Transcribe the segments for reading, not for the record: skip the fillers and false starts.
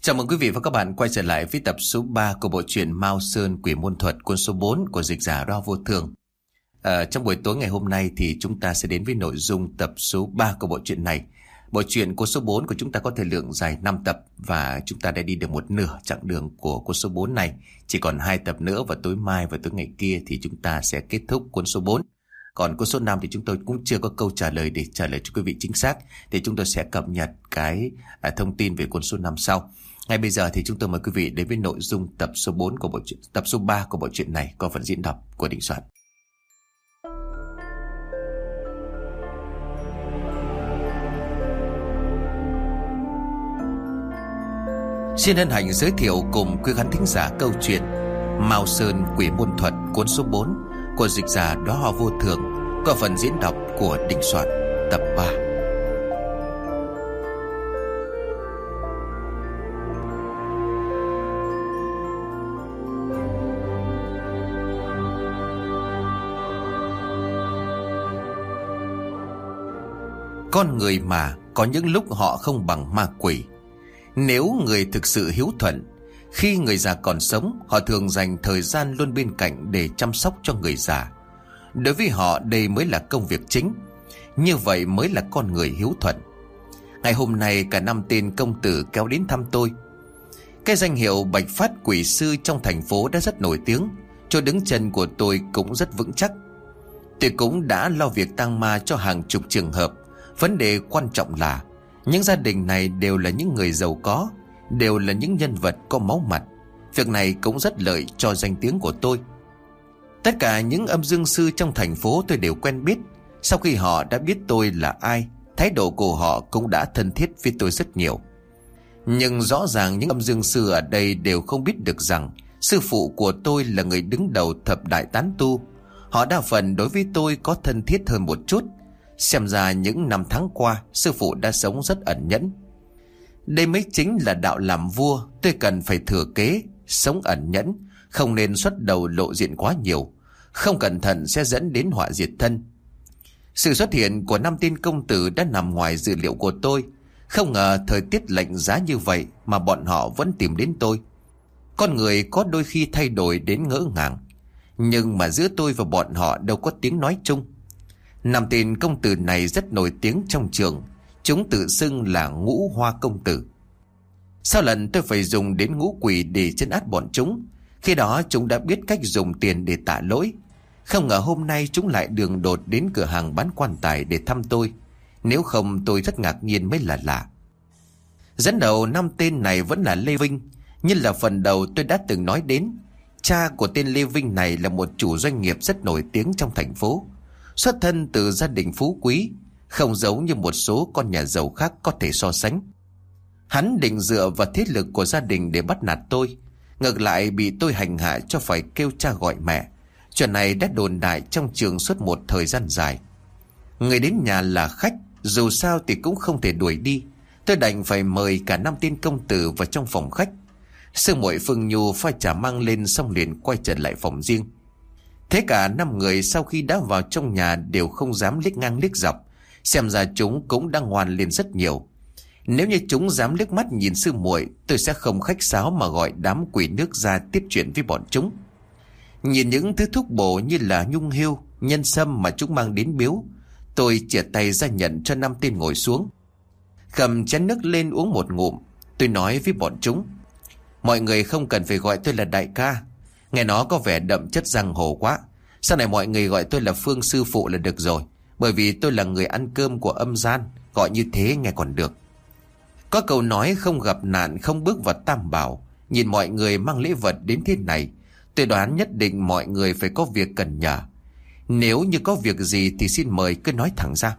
Chào mừng quý vị và các bạn quay trở lại với tập số 3 của bộ truyện Mao Sơn Quỷ Môn Thuật, cuốn số 4 của dịch giả Ro Vô Thường. Trong buổi tối ngày hôm nay thì chúng ta sẽ đến với nội dung tập số 3 của bộ truyện này. Bộ truyện cuốn số 4 của chúng ta có thời lượng dài 5 tập và chúng ta đã đi được một nửa chặng đường của cuốn số 4 này. Chỉ còn 2 tập nữa và tối mai và tối ngày kia thì chúng ta sẽ kết thúc cuốn số 4. Còn cuốn số 5 thì chúng tôi cũng chưa có câu trả lời để trả lời cho quý vị chính xác. Thì chúng tôi sẽ cập nhật cái thông tin về cuốn số 5 sau. Ngay bây giờ thì chúng tôi mời quý vị đến với nội dung tập số 4 của bộ truyện, tập số 3 của bộ truyện này có phần diễn đọc của Đình Soạn. Xin hân hạnh giới thiệu cùng quý khán thính giả câu chuyện Mao Sơn Quỷ Môn Thuật, cuốn số 4 của dịch giả Ro Vô Thường có phần diễn đọc của Đình Soạn, tập 3. Con người mà có những lúc họ không bằng ma quỷ. Nếu người thực sự hiếu thuận, khi người già còn sống, họ thường dành thời gian luôn bên cạnh để chăm sóc cho người già. Đối với họ đây mới là công việc chính. Như vậy mới là con người hiếu thuận. Ngày hôm nay cả 5 tên công tử kéo đến thăm tôi. Cái danh hiệu Bạch Phát Quỷ Sư trong thành phố đã rất nổi tiếng. Chỗ đứng chân của tôi cũng rất vững chắc. Tôi cũng đã lo việc tang ma cho hàng chục trường hợp. Vấn đề quan trọng là những gia đình này đều là những người giàu có, đều là những nhân vật có máu mặt. Việc này cũng rất lợi cho danh tiếng của tôi. Tất cả những âm dương sư trong thành phố tôi đều quen biết. Sau khi họ đã biết tôi là ai, thái độ của họ cũng đã thân thiết với tôi rất nhiều. Nhưng rõ ràng những âm dương sư ở đây đều không biết được rằng sư phụ của tôi là người đứng đầu thập đại tán tu. Họ đa phần đối với tôi có thân thiết hơn một chút. Xem ra những năm tháng qua sư phụ đã sống rất ẩn nhẫn. Đây mới chính là đạo làm vua. Tôi cần phải thừa kế, sống ẩn nhẫn, không nên xuất đầu lộ diện quá nhiều. Không cẩn thận sẽ dẫn đến họa diệt thân. Sự xuất hiện của 5 tên công tử đã nằm ngoài dự liệu của tôi. Không ngờ thời tiết lạnh giá như vậy mà bọn họ vẫn tìm đến tôi. Con người có đôi khi thay đổi đến ngỡ ngàng, nhưng mà giữa tôi và bọn họ đâu có tiếng nói chung. 5 tên công tử này rất nổi tiếng trong trường. Chúng tự xưng là Ngũ Hoa Công Tử. Sau lần tôi phải dùng đến ngũ quỷ để trấn áp bọn chúng, khi đó chúng đã biết cách dùng tiền để tạ lỗi. Không ngờ hôm nay chúng lại đường đột đến cửa hàng bán quan tài để thăm tôi. Nếu không tôi rất ngạc nhiên mới là lạ. Dẫn đầu 5 tên này vẫn là Lê Vinh. Như là phần đầu tôi đã từng nói đến, cha của tên Lê Vinh này là một chủ doanh nghiệp rất nổi tiếng trong thành phố. Xuất thân từ gia đình phú quý, không giống như một số con nhà giàu khác có thể so sánh. Hắn định dựa vào thế lực của gia đình để bắt nạt tôi. Ngược lại bị tôi hành hạ cho phải kêu cha gọi mẹ. Chuyện này đã đồn đại trong trường suốt một thời gian dài. Người đến nhà là khách, dù sao thì cũng không thể đuổi đi. Tôi đành phải mời cả 5 tên công tử vào trong phòng khách. Sư muội Phương Nhu pha trà mang lên xong liền quay trở lại phòng riêng. Thế cả 5 người sau khi đã vào trong nhà đều không dám liếc ngang liếc dọc. Xem ra chúng cũng đang ngoan lên rất nhiều. Nếu như chúng dám liếc mắt nhìn sư muội, tôi sẽ không khách sáo mà gọi đám quỷ nước ra tiếp chuyện với bọn chúng. Nhìn những thứ thuốc bổ như là nhung hươu, nhân sâm mà chúng mang đến biếu, tôi chìa tay ra nhận cho 5 tên ngồi xuống. Cầm chén nước lên uống một ngụm. Tôi nói với bọn chúng: mọi người không cần phải gọi tôi là đại ca, nghe nó có vẻ đậm chất giang hồ quá. Sau này mọi người gọi tôi là Phương sư phụ là được rồi. Bởi vì tôi là người ăn cơm của âm gian, gọi như thế nghe còn được. Có câu nói không gặp nạn không bước vào tam bảo. Nhìn mọi người mang lễ vật đến thế này, tôi đoán nhất định mọi người phải có việc cần nhờ. Nếu như có việc gì thì xin mời cứ nói thẳng ra.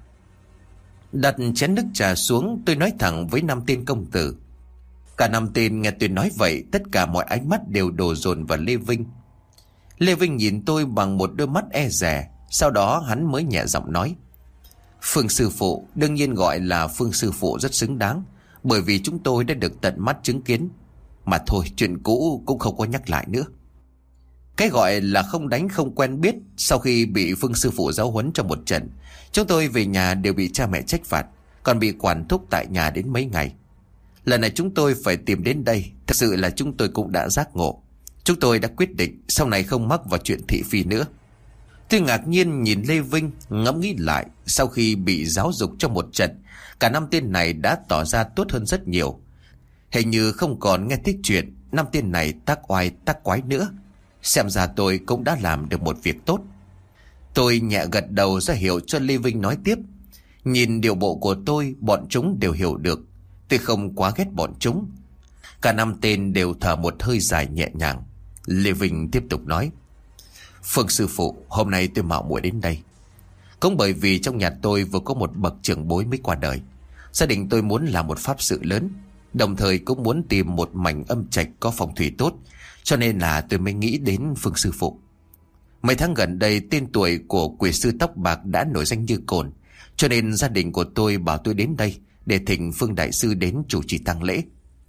Đặt chén nước trà xuống, tôi nói thẳng với 5 tên công tử. Cả 5 tên nghe tôi nói vậy, tất cả mọi ánh mắt đều đổ dồn vào Lê Vinh. Lê Vinh nhìn tôi bằng một đôi mắt e dè. Sau đó hắn mới nhẹ giọng nói: Phương sư phụ, đương nhiên gọi là Phương sư phụ rất xứng đáng, bởi vì chúng tôi đã được tận mắt chứng kiến. Mà thôi, chuyện cũ cũng không có nhắc lại nữa. Cái gọi là không đánh không quen biết. Sau khi bị Phương sư phụ giáo huấn trong một trận, chúng tôi về nhà đều bị cha mẹ trách phạt, còn bị quản thúc tại nhà đến mấy ngày. Lần này chúng tôi phải tìm đến đây. Thật sự là chúng tôi cũng đã giác ngộ. Chúng tôi đã quyết định sau này không mắc vào chuyện thị phi nữa. Tôi ngạc nhiên nhìn Lê Vinh, ngẫm nghĩ lại. Sau khi bị giáo dục trong một trận, cả 5 tên này đã tỏ ra tốt hơn rất nhiều. Hình như không còn nghe thích chuyện 5 tên này tác oai tác quái nữa. Xem ra tôi cũng đã làm được một việc tốt. Tôi nhẹ gật đầu ra hiệu cho Lê Vinh nói tiếp. Nhìn điều bộ của tôi, bọn chúng đều hiểu được. Tôi không quá ghét bọn chúng. Cả 5 tên đều thở một hơi dài nhẹ nhàng. Lê Vinh tiếp tục nói. Phương sư phụ, hôm nay tôi mạo muội đến đây cũng bởi vì trong nhà tôi vừa có một bậc trưởng bối mới qua đời. Gia đình tôi muốn làm một pháp sự lớn, đồng thời cũng muốn tìm một mảnh âm trạch có phong thủy tốt, cho nên là tôi mới nghĩ đến Phương sư phụ. Mấy tháng gần đây tên tuổi của quỷ sư tóc bạc đã nổi danh như cồn, cho nên gia đình của tôi bảo tôi đến đây để thỉnh Phương đại sư đến chủ trì tang lễ.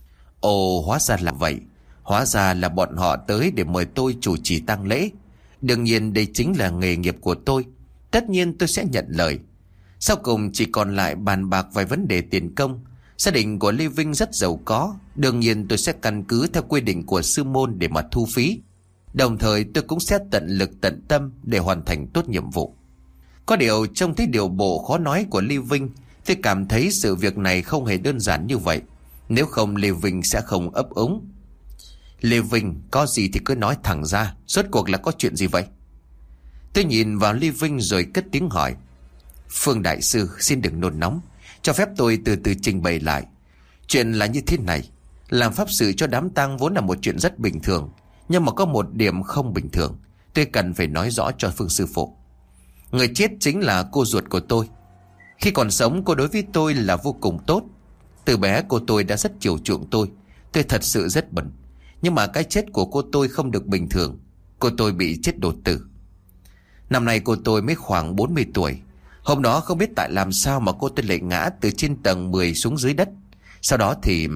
Ồ, hóa ra là vậy. Hóa ra là bọn họ tới để mời tôi chủ trì tang lễ. Đương nhiên đây chính là nghề nghiệp của tôi. Tất nhiên tôi sẽ nhận lời. Sau cùng chỉ còn lại bàn bạc vài vấn đề tiền công. Gia đình của Lê Vinh rất giàu có, đương nhiên tôi sẽ căn cứ theo quy định của sư môn để mà thu phí. Đồng thời tôi cũng sẽ tận lực tận tâm để hoàn thành tốt nhiệm vụ. Có điều trong thấy điều bộ khó nói của Lê Vinh, tôi cảm thấy sự việc này không hề đơn giản như vậy. Nếu không Lê Vinh sẽ không ấp úng. Lê Vinh, có gì thì cứ nói thẳng ra, rốt cuộc là có chuyện gì vậy? Tôi nhìn vào Lê Vinh rồi cất tiếng hỏi. Phương đại sư, xin đừng nôn nóng, cho phép tôi từ từ trình bày lại. Chuyện là như thế này. Làm pháp sự cho đám tang vốn là một chuyện rất bình thường, nhưng mà có một điểm không bình thường. Tôi cần phải nói rõ cho Phương sư phụ. Người chết chính là cô ruột của tôi. Khi còn sống cô đối với tôi là vô cùng tốt. Từ bé cô tôi đã rất chiều chuộng tôi. Tôi thật sự rất bận. Nhưng mà cái chết của cô tôi không được bình thường. Cô tôi bị chết đột tử. Năm nay cô tôi mới khoảng 40 tuổi. Hôm đó không biết tại làm sao mà cô tôi lại ngã từ trên tầng 10 xuống dưới đất. Sau đó thì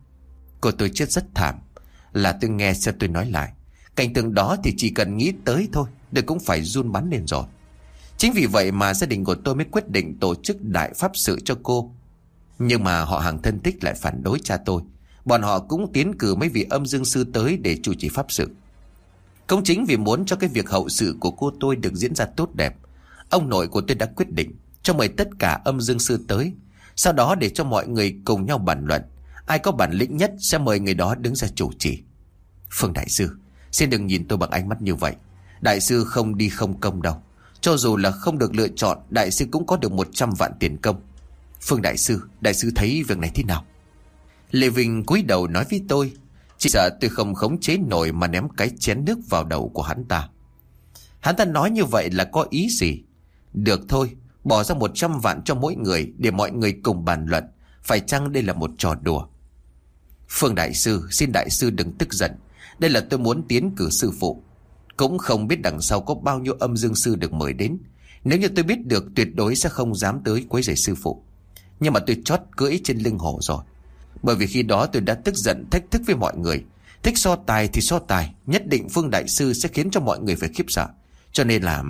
cô tôi chết rất thảm. Là tôi nghe xem tôi nói lại. Cảnh tượng đó thì chỉ cần nghĩ tới thôi tôi cũng phải run bắn lên rồi. Chính vì vậy mà gia đình của tôi mới quyết định tổ chức đại pháp sự cho cô. Nhưng mà họ hàng thân thích lại phản đối cha tôi. Bọn họ cũng tiến cử mấy vị âm dương sư tới để chủ trì pháp sự. Cũng chính vì muốn cho cái việc hậu sự của cô tôi được diễn ra tốt đẹp, ông nội của tôi đã quyết định cho mời tất cả âm dương sư tới. Sau đó để cho mọi người cùng nhau bàn luận, ai có bản lĩnh nhất sẽ mời người đó đứng ra chủ trì. Phương đại sư, xin đừng nhìn tôi bằng ánh mắt như vậy. Đại sư không đi không công đâu. Cho dù là không được lựa chọn, đại sư cũng có được 100 vạn tiền công. Phương đại sư thấy việc này thế nào? Lê Vinh cúi đầu nói với tôi. Chỉ sợ tôi không khống chế nổi mà ném cái chén nước vào đầu của hắn ta. Hắn ta nói như vậy là có ý gì? Được thôi, bỏ ra 100 vạn cho mỗi người để mọi người cùng bàn luận. Phải chăng đây là một trò đùa? Phương đại sư, xin đại sư đừng tức giận. Đây là tôi muốn tiến cử sư phụ. Cũng không biết đằng sau có bao nhiêu âm dương sư được mời đến. Nếu như tôi biết được tuyệt đối sẽ không dám tới quấy rầy sư phụ. Nhưng mà tôi chót cưỡi trên lưng hổ rồi. Bởi vì khi đó tôi đã tức giận thách thức với mọi người. Thích so tài thì so tài. Nhất định Phương đại sư sẽ khiến cho mọi người phải khiếp sợ. Cho nên là...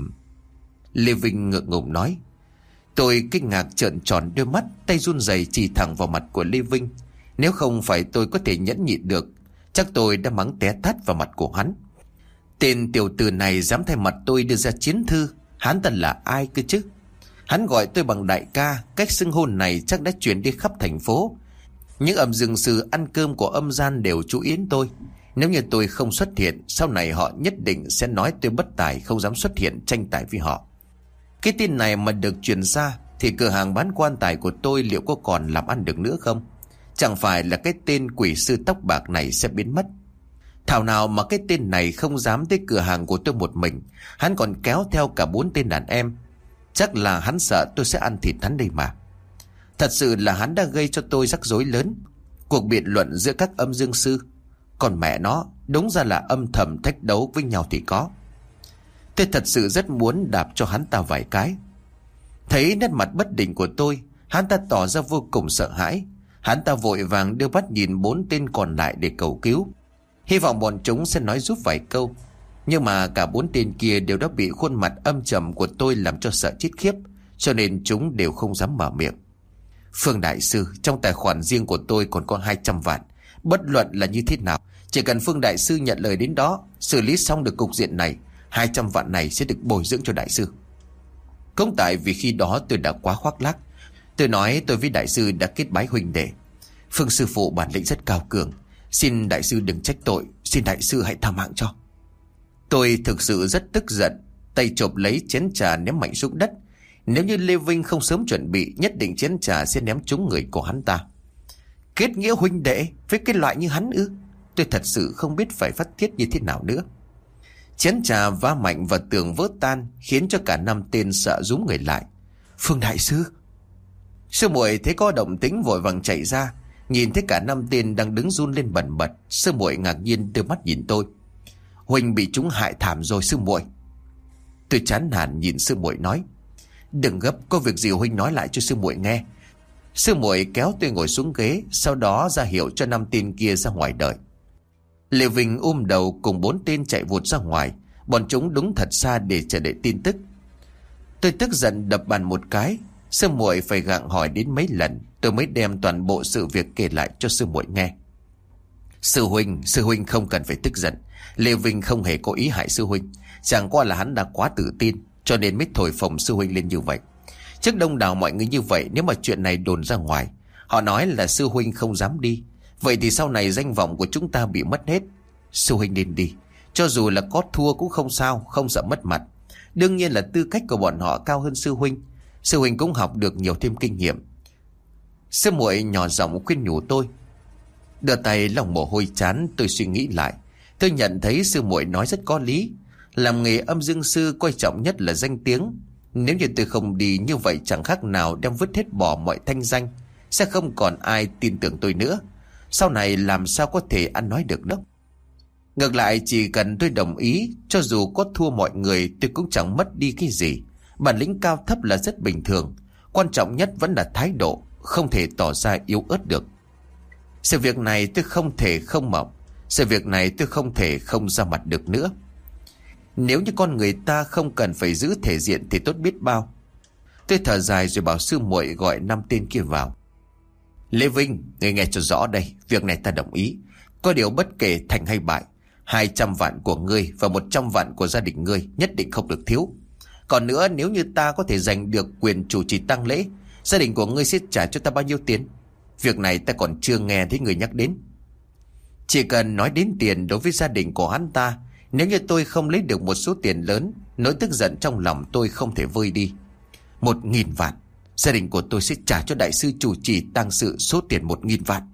Lê Vinh ngượng ngùng nói. Tôi kinh ngạc trợn tròn đôi mắt, tay run rẩy chỉ thẳng vào mặt của Lê Vinh. Nếu không phải tôi có thể nhẫn nhịn được, chắc tôi đã mắng té tát vào mặt của hắn. Tên tiểu tử này dám thay mặt tôi đưa ra chiến thư. Hắn ta là ai cơ chứ? Hắn gọi tôi bằng đại ca. Cách xưng hôn này chắc đã truyền đi khắp thành phố. Những âm dương sư ăn cơm của âm gian đều chú ý đến tôi. Nếu như tôi không xuất hiện, sau này họ nhất định sẽ nói tôi bất tài, không dám xuất hiện tranh tài với họ. Cái tin này mà được truyền ra thì cửa hàng bán quan tài của tôi liệu có còn làm ăn được nữa không? Chẳng phải là cái tên quỷ sư tóc bạc này sẽ biến mất. Thảo nào mà cái tên này không dám tới cửa hàng của tôi một mình. Hắn còn kéo theo cả 4 tên đàn em. Chắc là hắn sợ tôi sẽ ăn thịt hắn đây mà. Thật sự là hắn đã gây cho tôi rắc rối lớn. Cuộc biện luận giữa các âm dương sư, còn mẹ nó, đúng ra là âm thầm thách đấu với nhau thì có. Tôi thật sự rất muốn đạp cho hắn ta vài cái. Thấy nét mặt bất định của tôi, hắn ta tỏ ra vô cùng sợ hãi. Hắn ta vội vàng đưa mắt nhìn 4 tên còn lại để cầu cứu, hy vọng bọn chúng sẽ nói giúp vài câu. Nhưng mà cả 4 tên kia đều đã bị khuôn mặt âm trầm của tôi làm cho sợ chết khiếp, cho nên chúng đều không dám mở miệng. Phương đại sư, trong tài khoản riêng của tôi còn có 200 vạn. Bất luận là như thế nào, chỉ cần Phương đại sư nhận lời đến đó, xử lý xong được cục diện này, 200 vạn này sẽ được bồi dưỡng cho đại sư. Cũng tại vì khi đó tôi đã quá khoác lác. Tôi nói tôi với đại sư đã kết bái huynh đệ. Phương sư phụ bản lĩnh rất cao cường, xin đại sư đừng trách tội, xin đại sư hãy tha mạng cho. Tôi thực sự rất tức giận, tay chộp lấy chén trà ném mạnh xuống đất. Nếu như Lê Vinh không sớm chuẩn bị, nhất định chén trà sẽ ném trúng người của hắn ta. Kết nghĩa huynh đệ với cái loại như hắn ư? Tôi thật sự không biết phải phát tiết như thế nào nữa. Chén trà va mạnh vào tường vỡ tan, khiến cho cả 5 tên sợ rúm người lại. Phương đại sư. Sư muội thấy có động tĩnh vội vàng chạy ra, nhìn thấy cả 5 tên đang đứng run lên bần bật. Sư muội ngạc nhiên đưa mắt nhìn tôi. Huynh bị chúng hại thảm rồi sư muội. Tôi chán nản nhìn sư muội nói. Đừng gấp, có việc gì huynh nói lại cho sư muội nghe. Sư muội kéo tôi ngồi xuống ghế, sau đó ra hiệu cho 5 tên kia ra ngoài đợi. Lê Vinh đầu cùng 4 tên chạy vụt ra ngoài. Bọn chúng đứng thật xa để chờ đợi tin tức. Tôi tức giận đập bàn một cái. Sư muội phải gặng hỏi đến mấy lần, tôi mới đem toàn bộ sự việc kể lại cho sư muội nghe. Sư huynh không cần phải tức giận. Lê Vinh không hề có ý hại sư huynh, chẳng qua là hắn đã quá tự tin, cho nên mới thổi phồng sư huynh lên như vậy. Trước đông đảo mọi người như vậy, nếu mà chuyện này đồn ra ngoài, họ nói là sư huynh không dám đi, vậy thì sau này danh vọng của chúng ta bị mất hết. Sư huynh nên đi, cho dù là có thua cũng không sao, không sợ mất mặt. Đương nhiên là tư cách của bọn họ cao hơn sư huynh. Sư huynh cũng học được nhiều thêm kinh nghiệm. Sư muội nhỏ giọng khuyên nhủ tôi. Đưa tay lòng mồ hôi chán, tôi suy nghĩ lại. Tôi nhận thấy sư muội nói rất có lý. Làm nghề âm dương sư quan trọng nhất là danh tiếng. Nếu như tôi không đi như vậy, chẳng khác nào đem vứt hết bỏ mọi thanh danh. Sẽ không còn ai tin tưởng tôi nữa. Sau này làm sao có thể ăn nói được đâu. Ngược lại, chỉ cần tôi đồng ý, cho dù có thua mọi người, tôi cũng chẳng mất đi cái gì. Bản lĩnh cao thấp là rất bình thường. Quan trọng nhất vẫn là thái độ, không thể tỏ ra yếu ớt được. Sự việc này tôi không thể không mộng. Sự việc này tôi không thể không ra mặt được nữa. Nếu như con người ta không cần phải giữ thể diện thì tốt biết bao. Tôi thở dài rồi bảo sư muội gọi 5 tên kia vào. Lê Vinh, ngươi nghe cho rõ đây, việc này ta đồng ý. Có điều bất kể thành hay bại, 200 vạn của ngươi và 100 vạn của gia đình ngươi nhất định không được thiếu. Còn nữa, nếu như ta có thể giành được quyền chủ trì tang lễ, gia đình của ngươi sẽ trả cho ta bao nhiêu tiền? Việc này ta còn chưa nghe thấy người nhắc đến. Chỉ cần nói đến tiền đối với gia đình của hắn ta, nếu như tôi không lấy được một số tiền lớn, nỗi tức giận trong lòng tôi không thể vơi đi. 1.000 vạn, gia đình của tôi sẽ trả cho đại sư chủ trì tang sự số tiền 1.000 vạn.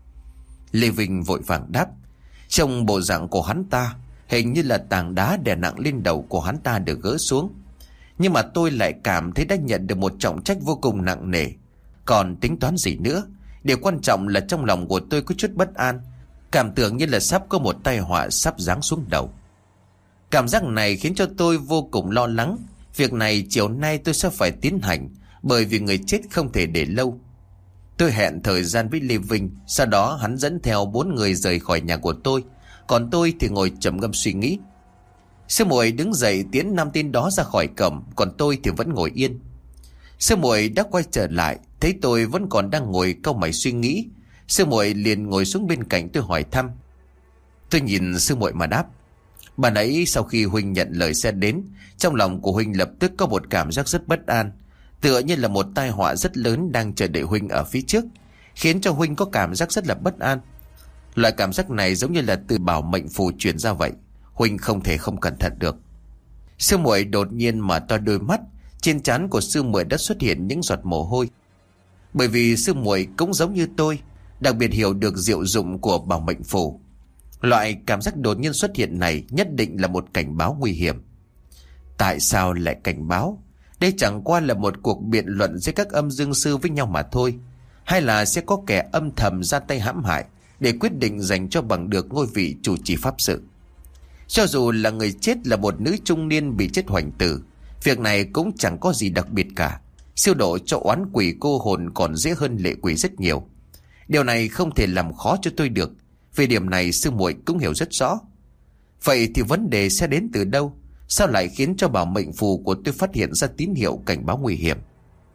Lê Vinh vội vàng đáp. Trong bộ dạng của hắn ta, hình như là tảng đá đè nặng lên đầu của hắn ta được gỡ xuống. Nhưng mà tôi lại cảm thấy đã nhận được một trọng trách vô cùng nặng nề. Còn tính toán gì nữa? Điều quan trọng là trong lòng của tôi có chút bất an, cảm tưởng như là sắp có một tai họa sắp giáng xuống đầu. Cảm giác này khiến cho tôi vô cùng lo lắng. Việc này chiều nay tôi sẽ phải tiến hành, bởi vì người chết không thể để lâu. Tôi hẹn thời gian với Lê Vinh, sau đó hắn dẫn theo 4 người rời khỏi nhà của tôi, còn tôi thì ngồi trầm ngâm suy nghĩ. Sư muội đứng dậy tiến 5 tên đó ra khỏi cổng, còn tôi thì vẫn ngồi yên. Sư muội đã quay trở lại, thấy tôi vẫn còn đang ngồi cau mày suy nghĩ. Sư muội liền ngồi xuống bên cạnh tôi hỏi thăm. Tôi nhìn sư muội mà đáp. Bà nãy sau khi huynh nhận lời sẽ đến, trong lòng của huynh lập tức có một cảm giác rất bất an, tựa như là một tai họa rất lớn đang chờ đợi huynh ở phía trước, khiến cho huynh có cảm giác rất là bất an. Loại cảm giác này giống như là từ bảo mệnh phù truyền ra vậy, huynh không thể không cẩn thận được. Sư muội đột nhiên mở to đôi mắt, trên trán của sư muội đã xuất hiện những giọt mồ hôi. Bởi vì sư muội cũng giống như tôi, đặc biệt hiểu được diệu dụng của bảo mệnh phù. Loại cảm giác đột nhiên xuất hiện này nhất định là một cảnh báo nguy hiểm. Tại sao lại cảnh báo? Đây chẳng qua là một cuộc biện luận giữa các âm dương sư với nhau mà thôi. Hay là sẽ có kẻ âm thầm ra tay hãm hại để quyết định dành cho bằng được ngôi vị chủ trì pháp sự. Cho dù là người chết là một nữ trung niên bị chết hoành tử, việc này cũng chẳng có gì đặc biệt cả. Siêu độ cho oán quỷ cô hồn còn dễ hơn lệ quỷ rất nhiều. Điều này không thể làm khó cho tôi được. Về điểm này sư muội cũng hiểu rất rõ. Vậy thì vấn đề sẽ đến từ đâu? Sao lại khiến cho bảo mệnh phù của tôi phát hiện ra tín hiệu cảnh báo nguy hiểm?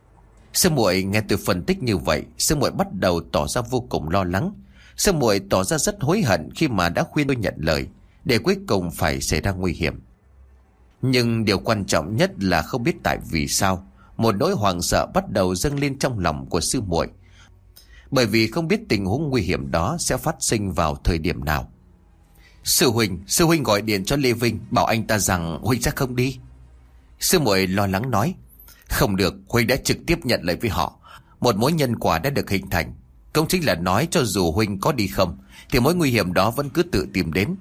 Sư muội nghe tôi phân tích như vậy, sư muội bắt đầu tỏ ra vô cùng lo lắng. Sư muội tỏ ra rất hối hận khi mà đã khuyên tôi nhận lời, để cuối cùng phải xảy ra nguy hiểm. Nhưng điều quan trọng nhất là không biết tại vì sao một nỗi hoảng sợ bắt đầu dâng lên trong lòng của sư muội, bởi vì không biết tình huống nguy hiểm đó sẽ phát sinh vào thời điểm nào. Sư huynh gọi điện cho Lê Vinh, bảo anh ta rằng huynh sẽ không đi. Sư muội lo lắng nói, không được, huynh đã trực tiếp nhận lời với họ. Một mối nhân quả đã được hình thành, cũng chính là nói cho dù huynh có đi không thì mối nguy hiểm đó vẫn cứ tự tìm đến.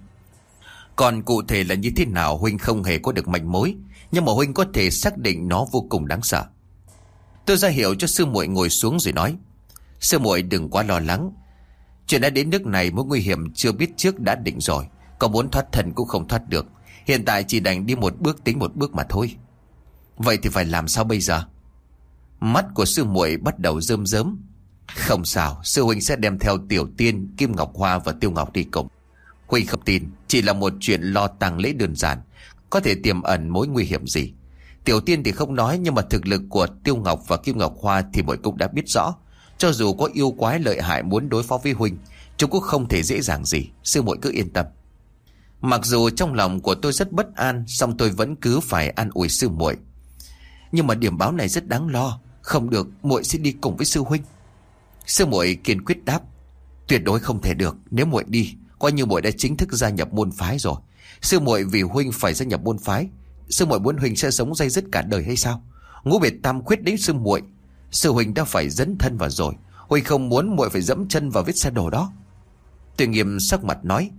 Còn cụ thể là như thế nào huynh không hề có được manh mối, nhưng mà huynh có thể xác định nó vô cùng đáng sợ. Tôi ra hiệu cho sư muội ngồi xuống rồi nói, sư muội đừng quá lo lắng. Chuyện đã đến nước này, mối nguy hiểm chưa biết trước đã định rồi, có muốn thoát thân cũng không thoát được. Hiện tại chỉ đành đi một bước tính một bước mà thôi. Vậy thì phải làm sao bây giờ? Mắt của sư muội bắt đầu rơm rớm. Không sao, sư huynh sẽ đem theo Tiểu Tiên, Kim Ngọc Hoa và Tiêu Ngọc đi cùng. Huynh không tin, chỉ là một chuyện lo tang lễ đơn giản, có thể tiềm ẩn mối nguy hiểm gì. Tiểu Tiên thì không nói, nhưng mà thực lực của Tiêu Ngọc và Kim Ngọc Hoa thì muội cũng đã biết rõ. Cho dù có yêu quái lợi hại muốn đối phó với huynh, chúng cũng không thể dễ dàng gì. Sư muội cứ yên tâm. Mặc dù trong lòng của tôi rất bất an, song tôi vẫn cứ phải an ủi sư muội. Nhưng mà điểm báo này rất đáng lo. Không được, muội sẽ đi cùng với sư huynh. Sư muội kiên quyết đáp, tuyệt đối không thể được. Nếu muội đi, coi như muội đã chính thức gia nhập môn phái rồi. Sư muội vì huynh phải gia nhập môn phái. Sư muội muốn huynh sẽ sống day dứt cả đời hay sao? Ngũ biệt tam khuyết đến sư muội, sư huynh đã phải dấn thân vào rồi. Huynh không muốn muội phải dẫm chân vào vết xe đổ đó. Tôi nghiêm sắc mặt nói.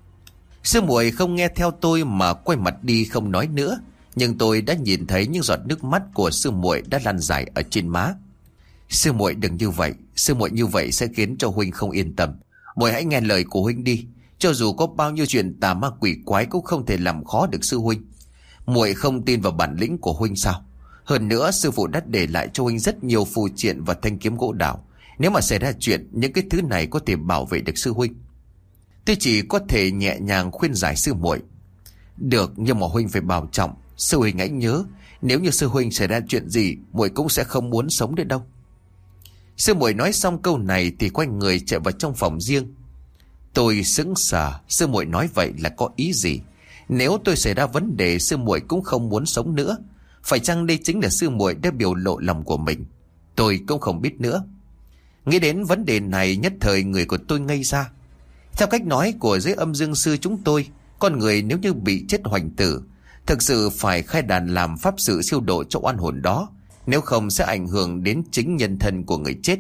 Sư muội không nghe theo tôi mà quay mặt đi không nói nữa. Nhưng tôi đã nhìn thấy những giọt nước mắt của sư muội đã lan dài ở trên má. Sư muội đừng như vậy, sư muội như vậy sẽ khiến cho huynh không yên tâm. Muội hãy nghe lời của huynh đi. Cho dù có bao nhiêu chuyện tà ma quỷ quái cũng không thể làm khó được sư huynh. Muội không tin vào bản lĩnh của huynh sao? Hơn nữa sư phụ đã để lại cho huynh rất nhiều phù triện và thanh kiếm gỗ đào. Nếu mà xảy ra chuyện, những cái thứ này có thể bảo vệ được sư huynh. Tôi chỉ có thể nhẹ nhàng khuyên giải sư muội. Được, nhưng mà huynh phải bảo trọng. Sư huynh hãy nhớ, nếu như sư huynh xảy ra chuyện gì, muội cũng sẽ không muốn sống đến đâu. Sư muội nói xong câu này thì quay người chạy vào trong phòng riêng. Tôi sững sờ, sư muội nói vậy là có ý gì? Nếu tôi xảy ra vấn đề, sư muội cũng không muốn sống nữa. Phải chăng đây chính là sư muội đã biểu lộ lòng của mình? Tôi cũng không biết nữa. Nghĩ đến vấn đề này, nhất thời người của tôi ngây ra. Theo cách nói của giới âm dương sư chúng tôi, con người nếu như bị chết hoành tử, thực sự phải khai đàn làm pháp sự siêu độ cho oan hồn đó, nếu không sẽ ảnh hưởng đến chính nhân thân của người chết.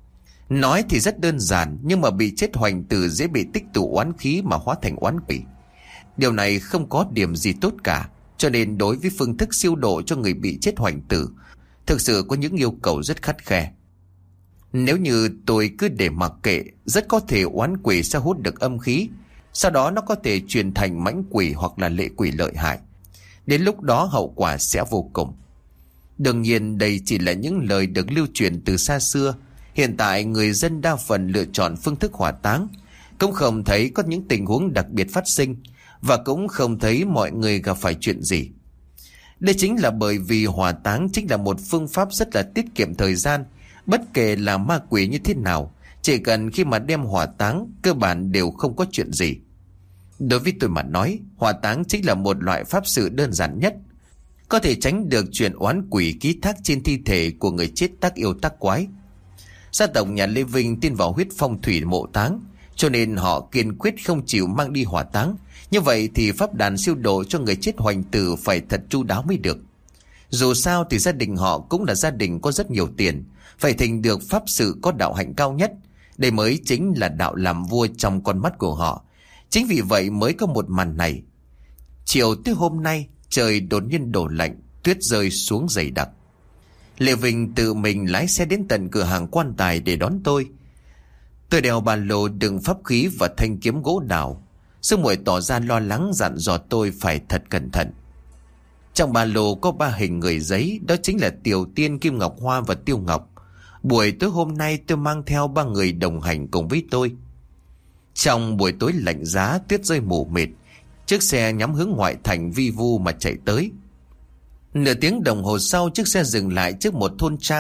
Nói thì rất đơn giản, nhưng mà bị chết hoành tử dễ bị tích tụ oán khí mà hóa thành oán quỷ. Điều này không có điểm gì tốt cả, cho nên đối với phương thức siêu độ cho người bị chết hoành tử, thực sự có những yêu cầu rất khắt khe. Nếu như tôi cứ để mặc kệ, rất có thể oán quỷ sẽ hút được âm khí, sau đó nó có thể chuyển thành mãnh quỷ hoặc là lệ quỷ lợi hại. Đến lúc đó hậu quả sẽ vô cùng. Đương nhiên đây chỉ là những lời được lưu truyền từ xa xưa. Hiện tại người dân đa phần lựa chọn phương thức hỏa táng, cũng không thấy có những tình huống đặc biệt phát sinh, và cũng không thấy mọi người gặp phải chuyện gì. Đây chính là bởi vì hỏa táng chính là một phương pháp rất là tiết kiệm thời gian. Bất kể là ma quỷ như thế nào, chỉ cần khi mà đem hỏa táng, cơ bản đều không có chuyện gì. Đối với tôi mà nói, hỏa táng chính là một loại pháp sự đơn giản nhất, có thể tránh được chuyện oán quỷ ký thác trên thi thể của người chết tác yêu tác quái. Gia tộc nhà Lê Vinh tin vào huyết phong thủy mộ táng, cho nên họ kiên quyết không chịu mang đi hỏa táng. Như vậy thì pháp đàn siêu độ cho người chết hoành tử phải thật chu đáo mới được. Dù sao thì gia đình họ cũng là gia đình có rất nhiều tiền, phải thành được pháp sự có đạo hạnh cao nhất. Đây mới chính là đạo làm vua trong con mắt của họ. Chính vì vậy mới có một màn này. Chiều tới hôm nay, trời đột nhiên đổ lạnh, tuyết rơi xuống dày đặc. Lê Vinh tự mình lái xe đến tận cửa hàng quan tài để đón tôi. Tôi đeo ba lô đựng pháp khí và thanh kiếm gỗ đào. Sư muội tỏ ra lo lắng dặn dò tôi phải thật cẩn thận. Trong ba lô có 3 hình người giấy, đó chính là Tiểu Tiên, Kim Ngọc Hoa và Tiêu Ngọc. Buổi tối hôm nay tôi mang theo 3 người đồng hành cùng với tôi. Trong buổi tối lạnh giá, tuyết rơi mù mịt, chiếc xe nhắm hướng ngoại thành vi vu mà chạy tới. Nửa tiếng đồng hồ sau, chiếc xe dừng lại trước một thôn trang.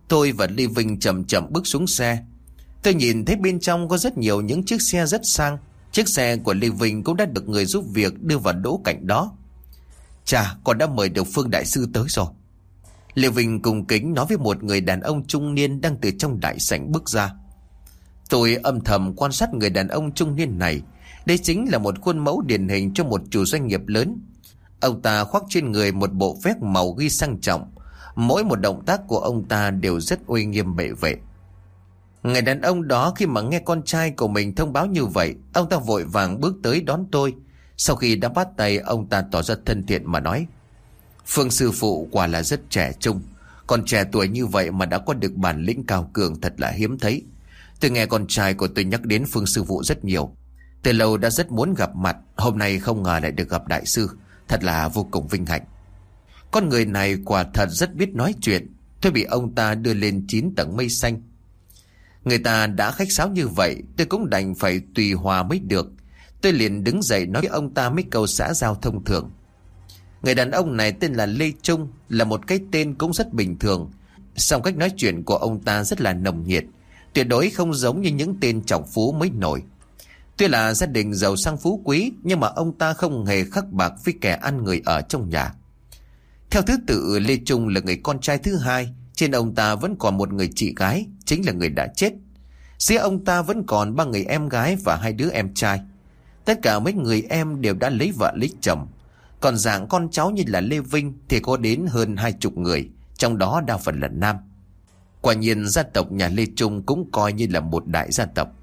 Tôi và Lê Vinh chậm chậm bước xuống xe. Tôi nhìn thấy bên trong có rất nhiều những chiếc xe rất sang. Chiếc xe của Lê Vinh cũng đã được người giúp việc đưa vào đỗ cạnh đó. Chà, con đã mời được Phương đại sư tới rồi. Lê Vinh cung kính nói với một người đàn ông trung niên đang từ trong đại sảnh bước ra. Tôi âm thầm quan sát người đàn ông trung niên này. Đây chính là một khuôn mẫu điển hình cho một chủ doanh nghiệp lớn. Ông ta khoác trên người một bộ vest màu ghi sang trọng. Mỗi một động tác của ông ta đều rất uy nghiêm bệ vệ. Người đàn ông đó khi mà nghe con trai của mình thông báo như vậy, ông ta vội vàng bước tới đón tôi. Sau khi đã bắt tay, ông ta tỏ ra thân thiện mà nói: Phương sư phụ quả là rất trẻ trung. Còn trẻ tuổi như vậy mà đã có được bản lĩnh cao cường thật là hiếm thấy. Tôi nghe con trai của tôi nhắc đến Phương sư phụ rất nhiều. Từ lâu đã rất muốn gặp mặt. Hôm nay không ngờ lại được gặp đại sư. Thật là vô cùng vinh hạnh. Con người này quả thật rất biết nói chuyện. Tôi bị ông ta đưa lên 9 tầng mây xanh. Người ta đã khách sáo như vậy, tôi cũng đành phải tùy hòa mới được. Tôi liền đứng dậy nói với ông ta mấy câu xã giao thông thường. Người đàn ông này tên là Lê Trung, là một cái tên cũng rất bình thường. Song cách nói chuyện của ông ta rất là nồng nhiệt, tuyệt đối không giống như những tên trọng phú mới nổi. Tuy là gia đình giàu sang phú quý, nhưng mà ông ta không hề khắc bạc với kẻ ăn người ở trong nhà. Theo thứ tự, Lê Trung là người con trai thứ hai. Trên ông ta vẫn còn một người chị gái, chính là người đã chết. Dưới ông ta vẫn còn 3 người em gái và 2 đứa em trai. Tất cả mấy người em đều đã lấy vợ lấy chồng. Còn dạng con cháu như là Lê Vinh thì có đến hơn 20 người, trong đó đa phần là nam. Quả nhiên gia tộc nhà Lê Trung cũng coi như là một đại gia tộc.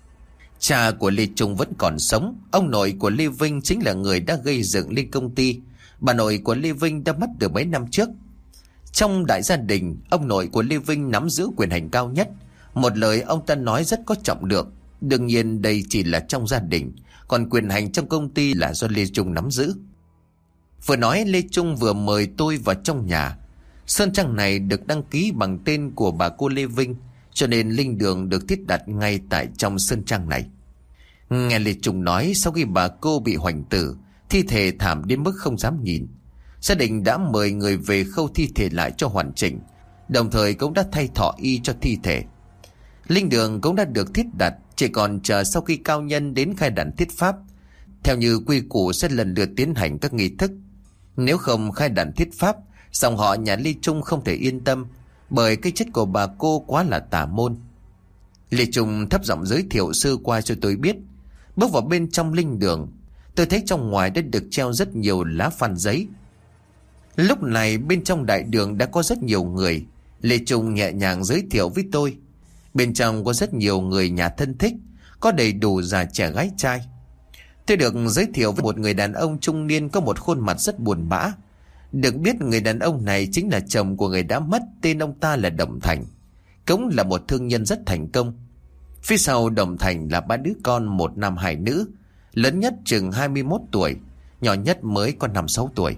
Cha của Lê Trung vẫn còn sống. Ông nội của Lê Vinh chính là người đã gây dựng lên công ty. Bà nội của Lê Vinh đã mất từ mấy năm trước. Trong đại gia đình, ông nội của Lê Vinh nắm giữ quyền hành cao nhất. Một lời ông ta nói rất có trọng lượng. Đương nhiên đây chỉ là trong gia đình, còn quyền hành trong công ty là do Lê Trung nắm giữ. Vừa nói, Lê Trung vừa mời tôi vào trong nhà. Sơn trang này được đăng ký bằng tên của bà cô Lê Vinh, cho nên linh đường được thiết đặt ngay tại trong sơn trang này. Nghe Lê Trung nói, sau khi bà cô bị hoành tử, thi thể thảm đến mức không dám nhìn, gia đình đã mời người về khâu thi thể lại cho hoàn chỉnh, đồng thời cũng đã thay thọ y cho thi thể. Linh đường cũng đã được thiết đặt, chỉ còn chờ sau khi cao nhân đến khai đàn thiết pháp. Theo như quy củ sẽ lần lượt tiến hành các nghi thức. Nếu không khai đàn thiết pháp, dòng họ nhà Lê Trung không thể yên tâm, bởi cái chết của bà cô quá là tà môn. Lê Trung thấp giọng giới thiệu sơ qua cho tôi biết. Bước vào bên trong linh đường, tôi thấy trong ngoài đã được treo rất nhiều lá phan giấy. Lúc này bên trong đại đường đã có rất nhiều người. Lê Trung nhẹ nhàng giới thiệu với tôi. Bên trong có rất nhiều người nhà thân thích, có đầy đủ già trẻ gái trai. Tôi được giới thiệu với một người đàn ông trung niên có một khuôn mặt rất buồn bã. Được biết người đàn ông này chính là chồng của người đã mất, tên ông ta là Đồng Thành, cũng là một thương nhân rất thành công. Phía sau Đồng Thành là 3 đứa con, 1 nam 2 nữ. Lớn nhất chừng 21 tuổi, nhỏ nhất mới có 5-6 tuổi.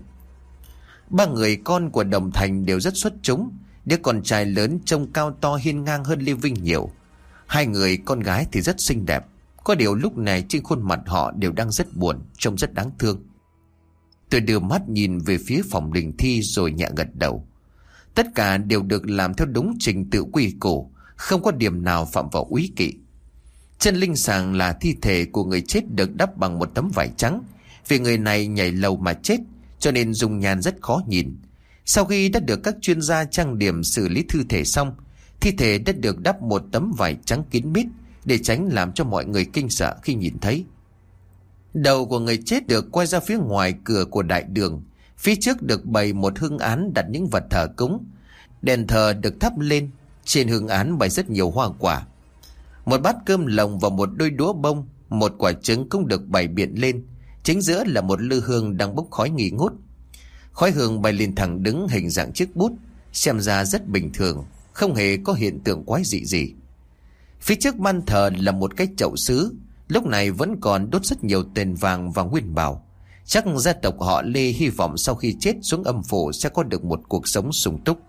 3 người con của Đồng Thành đều rất xuất chúng. Đứa con trai lớn trông cao to hiên ngang hơn Lê Vinh nhiều. 2 người con gái thì rất xinh đẹp. Có điều lúc này trên khuôn mặt họ đều đang rất buồn, trông rất đáng thương. Tôi đưa mắt nhìn về phía phòng linh thi rồi nhẹ gật đầu. Tất cả đều được làm theo đúng trình tự quy củ, không có điểm nào phạm vào úy kỵ. Trên linh sàng là thi thể của người chết được đắp bằng một tấm vải trắng. Vì người này nhảy lầu mà chết, cho nên dung nhan rất khó nhìn. Sau khi đã được các chuyên gia trang điểm xử lý thi thể xong, thi thể đã được đắp một tấm vải trắng kín mít để tránh làm cho mọi người kinh sợ khi nhìn thấy. Đầu của người chết được quay ra phía ngoài cửa của đại đường. Phía trước được bày một hương án đặt những vật thờ cúng. Đèn thờ được thắp lên. Trên hương án bày rất nhiều hoa quả. Một bát cơm lồng và một đôi đũa bông, một quả trứng cũng được bày biện lên. Chính giữa là một lư hương đang bốc khói nghi ngút. Khói hương bay lên thẳng đứng hình dạng chiếc bút, xem ra rất bình thường, không hề có hiện tượng quái dị gì. Phía trước ban thờ là một cái chậu sứ, lúc này vẫn còn đốt rất nhiều tiền vàng và nguyên bảo. Chắc gia tộc họ Lê hy vọng sau khi chết xuống âm phủ sẽ có được một cuộc sống sung túc.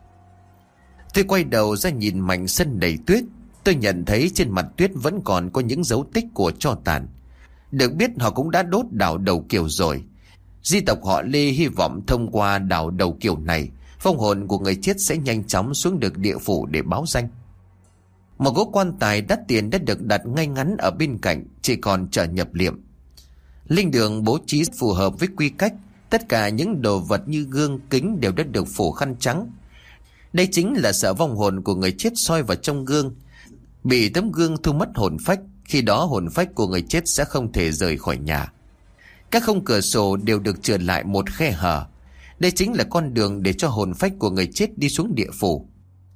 Tôi quay đầu ra nhìn mảnh sân đầy tuyết. Tôi nhận thấy trên mặt tuyết vẫn còn có những dấu tích của tro tàn. Được biết họ cũng đã đốt đào đầu kiều rồi. Di tộc họ Lê hy vọng thông qua đào đầu kiều này vong hồn của người chết sẽ nhanh chóng xuống được địa phủ để báo danh. Một gỗ quan tài đắt tiền đã được đặt ngay ngắn ở bên cạnh, chỉ còn chờ nhập liệm. Linh đường bố trí phù hợp với quy cách. Tất cả những đồ vật như gương, kính đều đã được phủ khăn trắng. Đây chính là sợ vong hồn của người chết soi vào trong gương, bị tấm gương thu mất hồn phách. Khi đó hồn phách của người chết sẽ không thể rời khỏi nhà. Các khung cửa sổ đều được chừa lại một khe hở. Đây chính là con đường để cho hồn phách của người chết đi xuống địa phủ.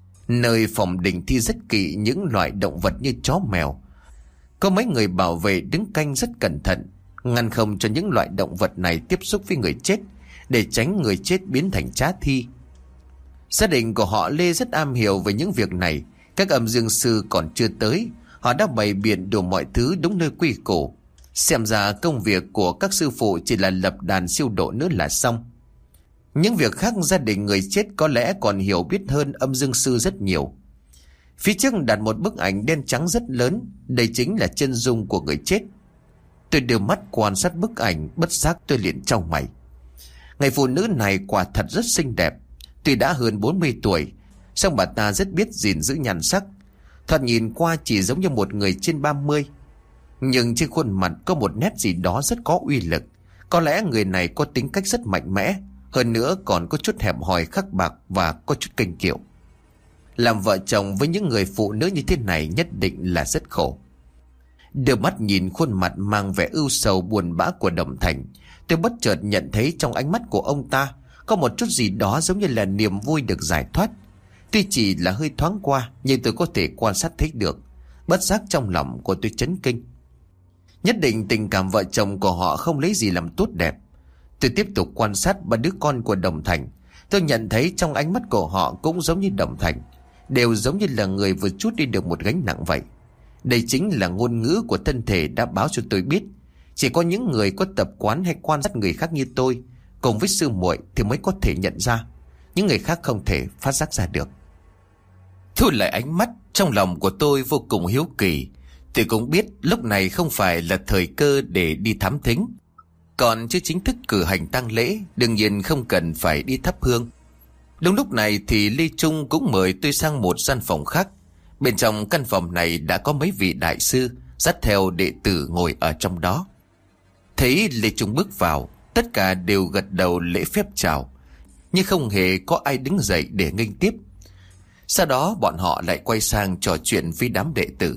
Nơi phòng đình thi rất kỵ những loại động vật như chó mèo. Có mấy người bảo vệ đứng canh rất cẩn thận, ngăn không cho những loại động vật này tiếp xúc với người chết, để tránh người chết biến thành trá thi. Gia đình của họ Lê rất am hiểu về những việc này. Các âm dương sư còn chưa tới, họ đã bày biện đủ mọi thứ đúng nơi quy củ. Xem ra công việc của các sư phụ chỉ là lập đàn siêu độ nữa là xong. Những việc khác gia đình người chết có lẽ còn hiểu biết hơn âm dương sư rất nhiều. Phía trước đặt một bức ảnh đen trắng rất lớn. Đây chính là chân dung của người chết. Tôi đưa mắt quan sát bức ảnh, bất giác tôi liền chau mày. Người phụ nữ này quả thật rất xinh đẹp. Tuy đã hơn 40 tuổi, song bà ta rất biết gìn giữ nhan sắc. Thoạt nhìn qua chỉ giống như một người trên 30. Nhưng trên khuôn mặt có một nét gì đó rất có uy lực. Có lẽ người này có tính cách rất mạnh mẽ, hơn nữa còn có chút hẹp hòi khắc bạc và có chút kênh kiệu. Làm vợ chồng với những người phụ nữ như thế này nhất định là rất khổ. Đưa mắt nhìn khuôn mặt mang vẻ ưu sầu buồn bã của Đồng Thành, tôi bất chợt nhận thấy trong ánh mắt của ông ta có một chút gì đó giống như là niềm vui được giải thoát. Tuy chỉ là hơi thoáng qua, nhưng tôi có thể quan sát thấy được. Bất giác trong lòng của tôi chấn kinh. Nhất định tình cảm vợ chồng của họ không lấy gì làm tốt đẹp. Tôi tiếp tục quan sát ba đứa con của Đồng Thành. Tôi nhận thấy trong ánh mắt của họ cũng giống như Đồng Thành, đều giống như là người vừa trút đi được một gánh nặng vậy. Đây chính là ngôn ngữ của thân thể đã báo cho tôi biết, chỉ có những người có tập quán hay quan sát người khác như tôi cùng với sư muội thì mới có thể nhận ra. Những người khác không thể phát giác ra được. Thu lại ánh mắt, trong lòng của tôi vô cùng hiếu kỳ. Tôi cũng biết lúc này không phải là thời cơ để đi thám thính. Còn chưa chính thức cử hành tang lễ, đương nhiên không cần phải đi thắp hương. Đúng lúc này thì Lê Trung cũng mời tôi sang một gian phòng khác. Bên trong căn phòng này đã có mấy vị đại sư dắt theo đệ tử ngồi ở trong đó. Thấy Lê Trung bước vào, tất cả đều gật đầu lễ phép chào, nhưng không hề có ai đứng dậy để nghênh tiếp. Sau đó bọn họ lại quay sang trò chuyện với đám đệ tử.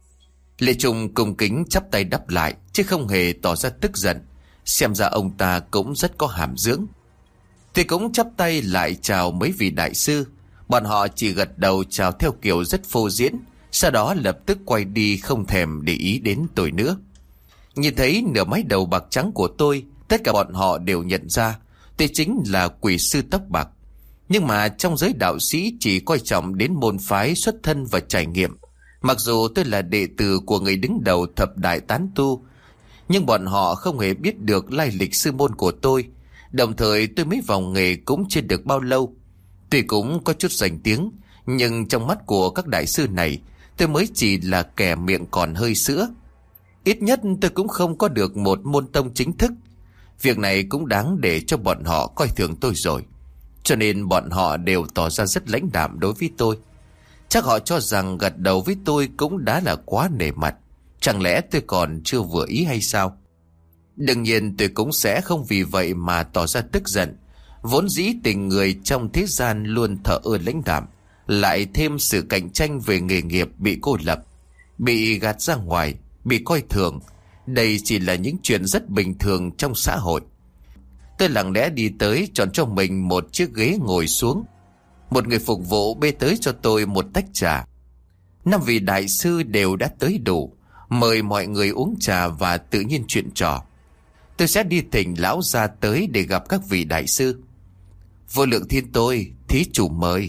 Lê Trung cung kính chắp tay đáp lại, chứ không hề tỏ ra tức giận. Xem ra ông ta cũng rất có hàm dưỡng. Tôi cũng chắp tay lại chào mấy vị đại sư. Bọn họ chỉ gật đầu chào theo kiểu rất phô diễn, sau đó lập tức quay đi không thèm để ý đến tôi nữa. Nhìn thấy nửa mái đầu bạc trắng của tôi, tất cả bọn họ đều nhận ra tôi chính là quỷ sư tóc bạc. Nhưng mà trong giới đạo sĩ chỉ coi trọng đến môn phái, xuất thân và trải nghiệm. Mặc dù tôi là đệ tử của người đứng đầu thập đại tán tu, nhưng bọn họ không hề biết được lai lịch sư môn của tôi. Đồng thời tôi mới vào nghề cũng chưa được bao lâu. Tuy cũng có chút danh tiếng, nhưng trong mắt của các đại sư này, tôi mới chỉ là kẻ miệng còn hơi sữa. Ít nhất tôi cũng không có được một môn tông chính thức. Việc này cũng đáng để cho bọn họ coi thường tôi rồi. Cho nên bọn họ đều tỏ ra rất lãnh đạm đối với tôi. Chắc họ cho rằng gật đầu với tôi cũng đã là quá nể mặt. Chẳng lẽ tôi còn chưa vừa ý hay sao? Đương nhiên tôi cũng sẽ không vì vậy mà tỏ ra tức giận. Vốn dĩ tình người trong thế gian luôn thờ ơ lãnh đạm, lại thêm sự cạnh tranh về nghề nghiệp bị cô lập, bị gạt ra ngoài, bị coi thường. Đây chỉ là những chuyện rất bình thường trong xã hội. Tôi lặng lẽ đi tới, chọn cho mình một chiếc ghế ngồi xuống. Một người phục vụ bê tới cho tôi một tách trà. 5 vị đại sư đều đã tới đủ, mời mọi người uống trà và tự nhiên chuyện trò. Tôi sẽ đi thỉnh lão gia tới để gặp các vị đại sư. Vô lượng thiên tôi, thí chủ mời.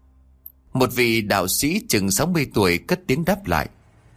Một vị đạo sĩ chừng 60 tuổi cất tiếng đáp lại.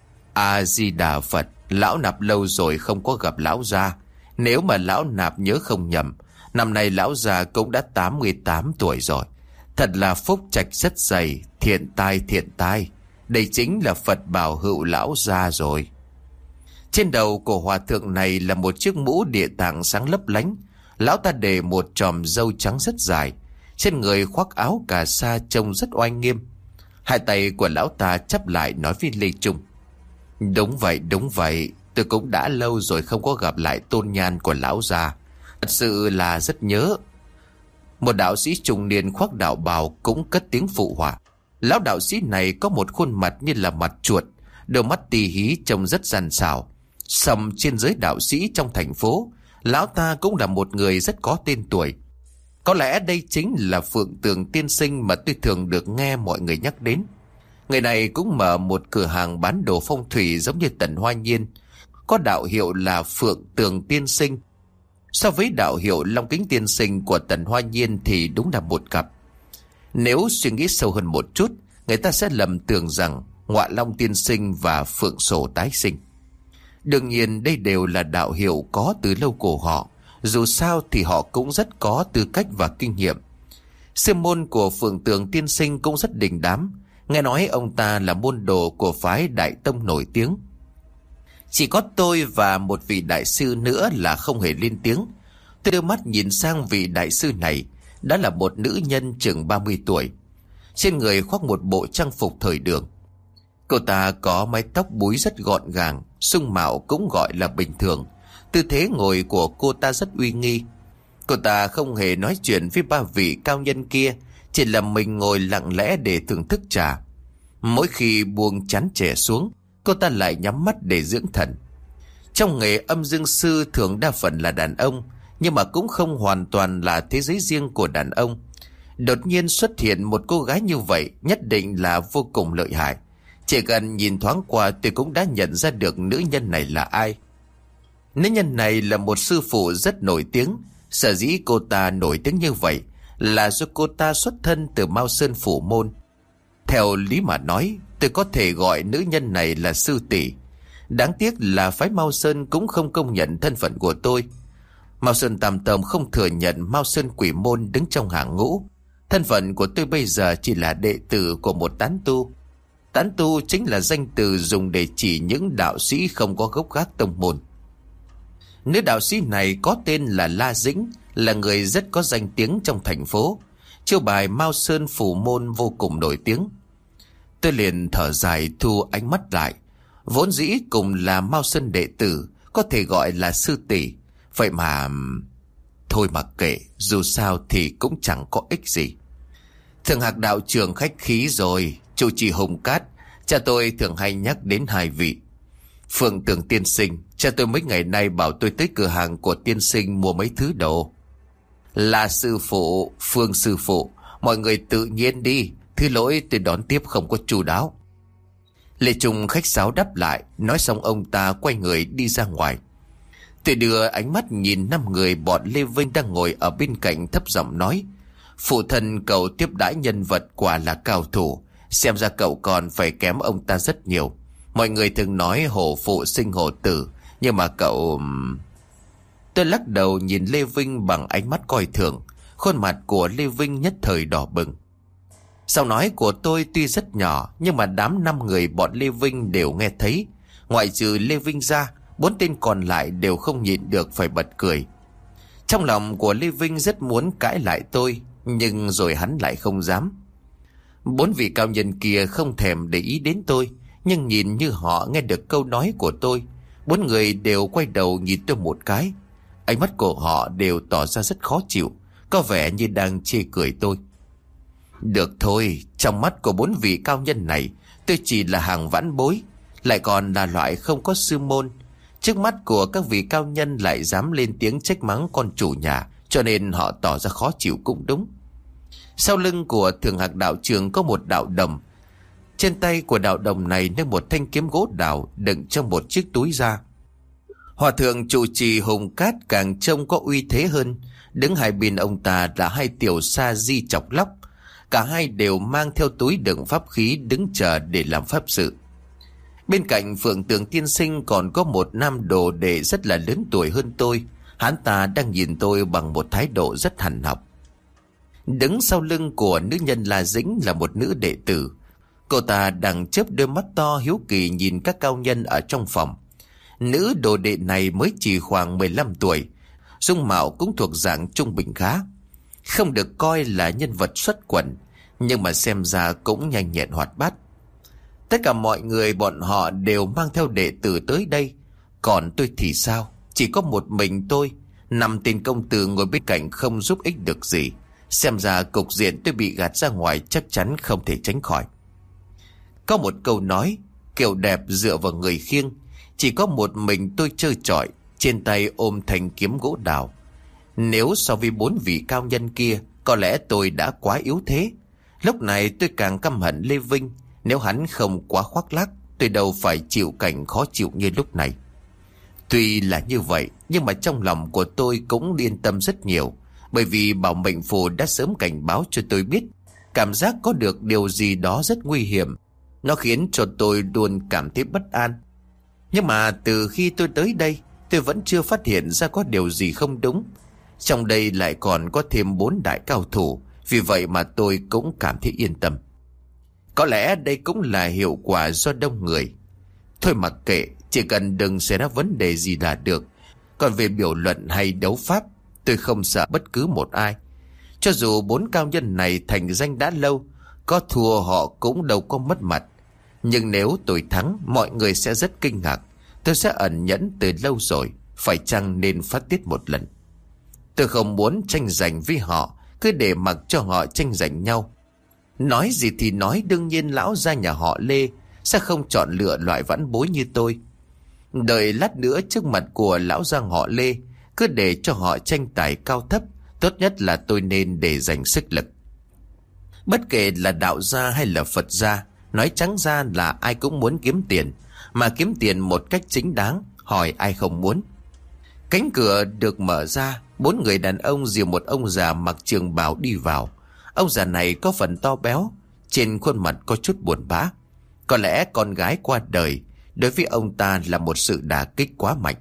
A Di Đà Phật, lão Nạp lâu rồi không có gặp lão gia. Nếu mà lão Nạp nhớ không nhầm, năm nay lão già cũng đã 88 tuổi rồi. Thật là phúc trạch rất dày, thiện tai. Đây chính là Phật bảo hữu lão gia rồi. Trên đầu của hòa thượng này là một chiếc mũ địa tạng sáng lấp lánh. Lão ta để một chòm râu trắng rất dài. trên người khoác áo cà sa trông rất oai nghiêm. Hai tay của lão ta chắp lại nói với Lê Trung: Đúng vậy, tôi cũng đã lâu rồi không có gặp lại tôn nhan của lão già, thật sự là rất nhớ. Một đạo sĩ trung niên khoác đạo bào cũng cất tiếng phụ họa. Lão đạo sĩ này có một khuôn mặt như là mặt chuột, đôi mắt tì hí trông rất gian xảo. Sầm trên giới đạo sĩ trong thành phố, lão ta cũng là một người rất có tên tuổi. Có lẽ đây chính là Phượng Tường Tiên Sinh mà tôi thường được nghe mọi người nhắc đến. Người này cũng mở một cửa hàng bán đồ phong thủy giống như Tần Hoa Nhiên, có đạo hiệu là Phượng Tường Tiên Sinh. So với đạo hiệu Long Kính Tiên Sinh của Tần Hoa Nhiên thì đúng là một cặp. Nếu suy nghĩ sâu hơn một chút, người ta sẽ lầm tưởng rằng Ngọa Long Tiên Sinh và Phượng Sổ Tái Sinh. Đương nhiên đây đều là đạo hiệu có từ lâu của họ, dù sao thì họ cũng rất có tư cách và kinh nghiệm. Sư môn của Phượng Tường Tiên Sinh cũng rất đình đám. Nghe nói ông ta là môn đồ của phái Đại Tông nổi tiếng. Chỉ có tôi và một vị đại sư nữa là không hề lên tiếng. Tôi đưa mắt nhìn sang vị đại sư này. Đã là một nữ nhân chừng 30 tuổi. Trên người khoác một bộ trang phục thời đường. Cô ta có mái tóc búi rất gọn gàng, sung mạo cũng gọi là bình thường. Tư thế ngồi của cô ta rất uy nghi. Cô ta không hề nói chuyện với ba vị cao nhân kia, chỉ là mình ngồi lặng lẽ để thưởng thức trà. Mỗi khi buông chén chè xuống, cô ta lại nhắm mắt để dưỡng thần. Trong nghề âm dương sư thường đa phần là đàn ông, nhưng mà cũng không hoàn toàn là thế giới riêng của đàn ông. Đột nhiên xuất hiện một cô gái như vậy nhất định là vô cùng lợi hại. Chỉ cần nhìn thoáng qua tôi cũng đã nhận ra được nữ nhân này là ai. Nữ nhân này là một sư phụ rất nổi tiếng. Sở dĩ cô ta nổi tiếng như vậy là do cô ta xuất thân từ Mao Sơn Phủ Môn. Theo lý mà nói, tôi có thể gọi nữ nhân này là sư tỷ. Đáng tiếc là phái Mao Sơn cũng không công nhận thân phận của tôi. Mao Sơn Tam Tông không thừa nhận Mao Sơn Quỷ Môn đứng trong hàng ngũ. Thân phận của tôi bây giờ chỉ là đệ tử của một tán tu. Tán tu chính là danh từ dùng để chỉ những đạo sĩ không có gốc gác tông môn. Nữ đạo sĩ này có tên là La Dĩnh, là người rất có danh tiếng trong thành phố. Chiêu bài Mao Sơn Phủ Môn vô cùng nổi tiếng. Tôi liền thở dài thu ánh mắt lại. Vốn dĩ cùng là Mao Sơn đệ tử, có thể gọi là sư tỷ. Vậy mà... Thôi mà kệ, dù sao thì cũng chẳng có ích gì. Thượng Hạc đạo trưởng khách khí rồi, chủ trì Hùng Cát, cha tôi thường hay nhắc đến hai vị. Phượng Tường Tiên Sinh, cha tôi mấy ngày nay bảo tôi tới cửa hàng của tiên sinh mua mấy thứ đồ. Là sư phụ, Phương sư phụ, mọi người tự nhiên đi, thứ lỗi tôi đón tiếp không có chu đáo. Lê Trung khách sáo đáp lại, nói xong ông ta quay người đi ra ngoài. Tôi đưa ánh mắt nhìn 5 người bọn Lê Vinh đang ngồi ở bên cạnh thấp giọng nói: Phụ thân cậu tiếp đãi nhân vật quả là cao thủ, xem ra cậu còn phải kém ông ta rất nhiều. Mọi người thường nói hổ phụ sinh hổ tử, nhưng mà cậu... Tôi lắc đầu nhìn Lê Vinh bằng ánh mắt coi thường. Khuôn mặt của Lê Vinh nhất thời đỏ bừng. Sau nói của tôi tuy rất nhỏ, nhưng mà đám 5 người bọn Lê Vinh đều nghe thấy. Ngoại trừ Lê Vinh ra, 4 tên còn lại đều không nhịn được phải bật cười. Trong lòng của Lê Vinh rất muốn cãi lại tôi, nhưng rồi hắn lại không dám. 4 vị cao nhân kia không thèm để ý đến tôi, nhưng nhìn như họ nghe được câu nói của tôi. 4 người đều quay đầu nhìn tôi một cái. Ánh mắt của họ đều tỏ ra rất khó chịu, có vẻ như đang chê cười tôi. Được thôi, trong mắt của 4 vị cao nhân này, tôi chỉ là hàng vãn bối, lại còn là loại không có sư môn. Trước mắt của các vị cao nhân lại dám lên tiếng trách mắng con chủ nhà, cho nên họ tỏ ra khó chịu cũng đúng. Sau lưng của Thượng Hạc đạo trường có một đạo đồng. Trên tay của đạo đồng này nâng một thanh kiếm gỗ đào đựng trong một chiếc túi da. Hòa thượng trụ trì Hùng Cát càng trông có uy thế hơn. Đứng hai bên ông ta là 2 tiểu sa di chọc lóc. Cả hai đều mang theo túi đựng pháp khí đứng chờ để làm pháp sự. Bên cạnh Phượng Tường Tiên Sinh còn có một nam đồ đệ rất là lớn tuổi hơn tôi. Hắn ta đang nhìn tôi bằng một thái độ rất hằn học. Đứng sau lưng của nữ nhân La Dĩnh là một nữ đệ tử. Cô ta đang chớp đôi mắt to hiếu kỳ nhìn các cao nhân ở trong phòng. Nữ đồ đệ này mới chỉ khoảng 15 tuổi, dung mạo cũng thuộc dạng trung bình khá. không được coi là nhân vật xuất quần, nhưng mà xem ra cũng nhanh nhẹn hoạt bát. Tất cả mọi người bọn họ đều mang theo đệ tử tới đây. Còn tôi thì sao? Chỉ có một mình tôi, 5 tên công tử ngồi bên cạnh không giúp ích được gì. Xem ra cục diện tôi bị gạt ra ngoài chắc chắn không thể tránh khỏi. Có một câu nói, kiệu đẹp dựa vào người khiêng. Chỉ có một mình tôi trơ trọi, trên tay ôm thanh kiếm gỗ đào. Nếu so với 4 vị cao nhân kia, có lẽ tôi đã quá yếu thế. Lúc này tôi càng căm hận Lê Vinh. Nếu hắn không quá khoác lác, tôi đâu phải chịu cảnh khó chịu như lúc này. Tuy là như vậy, nhưng mà trong lòng của tôi cũng yên tâm rất nhiều. Bởi vì bảo mệnh phù đã sớm cảnh báo cho tôi biết cảm giác có được điều gì đó rất nguy hiểm. Nó khiến cho tôi luôn cảm thấy bất an. Nhưng mà từ khi tôi tới đây, tôi vẫn chưa phát hiện ra có điều gì không đúng. Trong đây lại còn có thêm 4 đại cao thủ, vì vậy mà tôi cũng cảm thấy yên tâm. Có lẽ đây cũng là hiệu quả do đông người. Thôi mặc kệ, chỉ cần đừng xảy ra vấn đề gì là được. Còn về biểu luận hay đấu pháp, tôi không sợ bất cứ một ai. Cho dù 4 cao nhân này thành danh đã lâu, có thua họ cũng đâu có mất mặt. Nhưng nếu tôi thắng, mọi người sẽ rất kinh ngạc. Tôi sẽ ẩn nhẫn từ lâu rồi, phải chăng nên phát tiết một lần. Tôi không muốn tranh giành với họ, cứ để mặc cho họ tranh giành nhau. Nói gì thì nói, đương nhiên lão gia nhà họ Lê sẽ không chọn lựa loại vãn bối như tôi. Đợi lát nữa trước mặt của lão gia họ Lê, cứ để cho họ tranh tài cao thấp. Tốt nhất là tôi nên để dành sức lực. Bất kể là đạo gia hay là Phật gia, nói trắng ra là ai cũng muốn kiếm tiền, mà kiếm tiền một cách chính đáng, hỏi ai không muốn. Cánh cửa được mở ra, 4 người đàn ông dìu một ông già mặc trường bào đi vào. Ông già này có phần to béo, trên khuôn mặt có chút buồn bã. Có lẽ con gái qua đời đối với ông ta là một sự đả kích quá mạnh.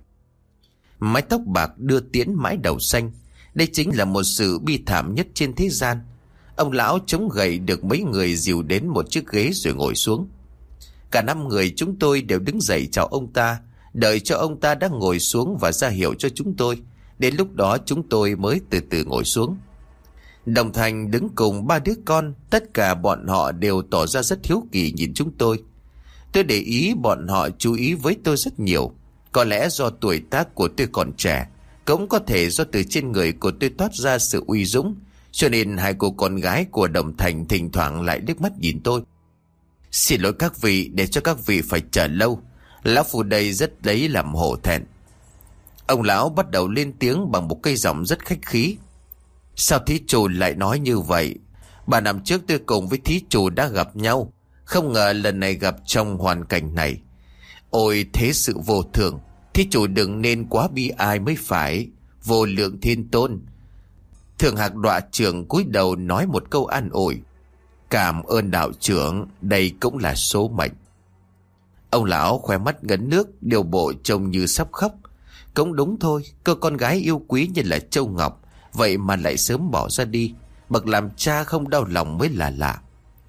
Mái tóc bạc đưa tiễn mái đầu xanh, đây chính là một sự bi thảm nhất trên thế gian. Ông lão chống gậy được mấy người dìu đến một chiếc ghế rồi ngồi xuống. Cả 5 người chúng tôi đều đứng dậy chào ông ta, đợi cho ông ta đã ngồi xuống và ra hiệu cho chúng tôi. Đến lúc đó chúng tôi mới từ từ ngồi xuống. Đồng Thành đứng cùng 3 đứa con, tất cả bọn họ đều tỏ ra rất hiếu kỳ nhìn chúng tôi. Tôi để ý bọn họ chú ý với tôi rất nhiều. Có lẽ do tuổi tác của tôi còn trẻ, cũng có thể do từ trên người của tôi toát ra sự uy dũng, cho nên 2 cô con gái của Đồng Thành thỉnh thoảng lại liếc mắt nhìn tôi. Xin lỗi các vị, để cho các vị phải chờ lâu. Lão phu đây rất lấy làm hổ thẹn. Ông lão bắt đầu lên tiếng bằng một cây giọng rất khách khí. Sao thí chủ lại nói như vậy? 3 năm trước tôi cùng với thí chủ đã gặp nhau, không ngờ lần này gặp trong hoàn cảnh này. Ôi thế sự vô thường, thí chủ đừng nên quá bi ai mới phải. Vô lượng thiên tôn. Thượng Hạc Đọa trưởng cúi đầu nói một câu an ủi. Cảm ơn đạo trưởng, đây cũng là số mệnh. Ông lão khóe mắt ngấn nước, điều bộ trông như sắp khóc. Cũng đúng thôi, cô con gái yêu quý như là châu ngọc, vậy mà lại sớm bỏ ra đi. Bậc làm cha không đau lòng mới là lạ.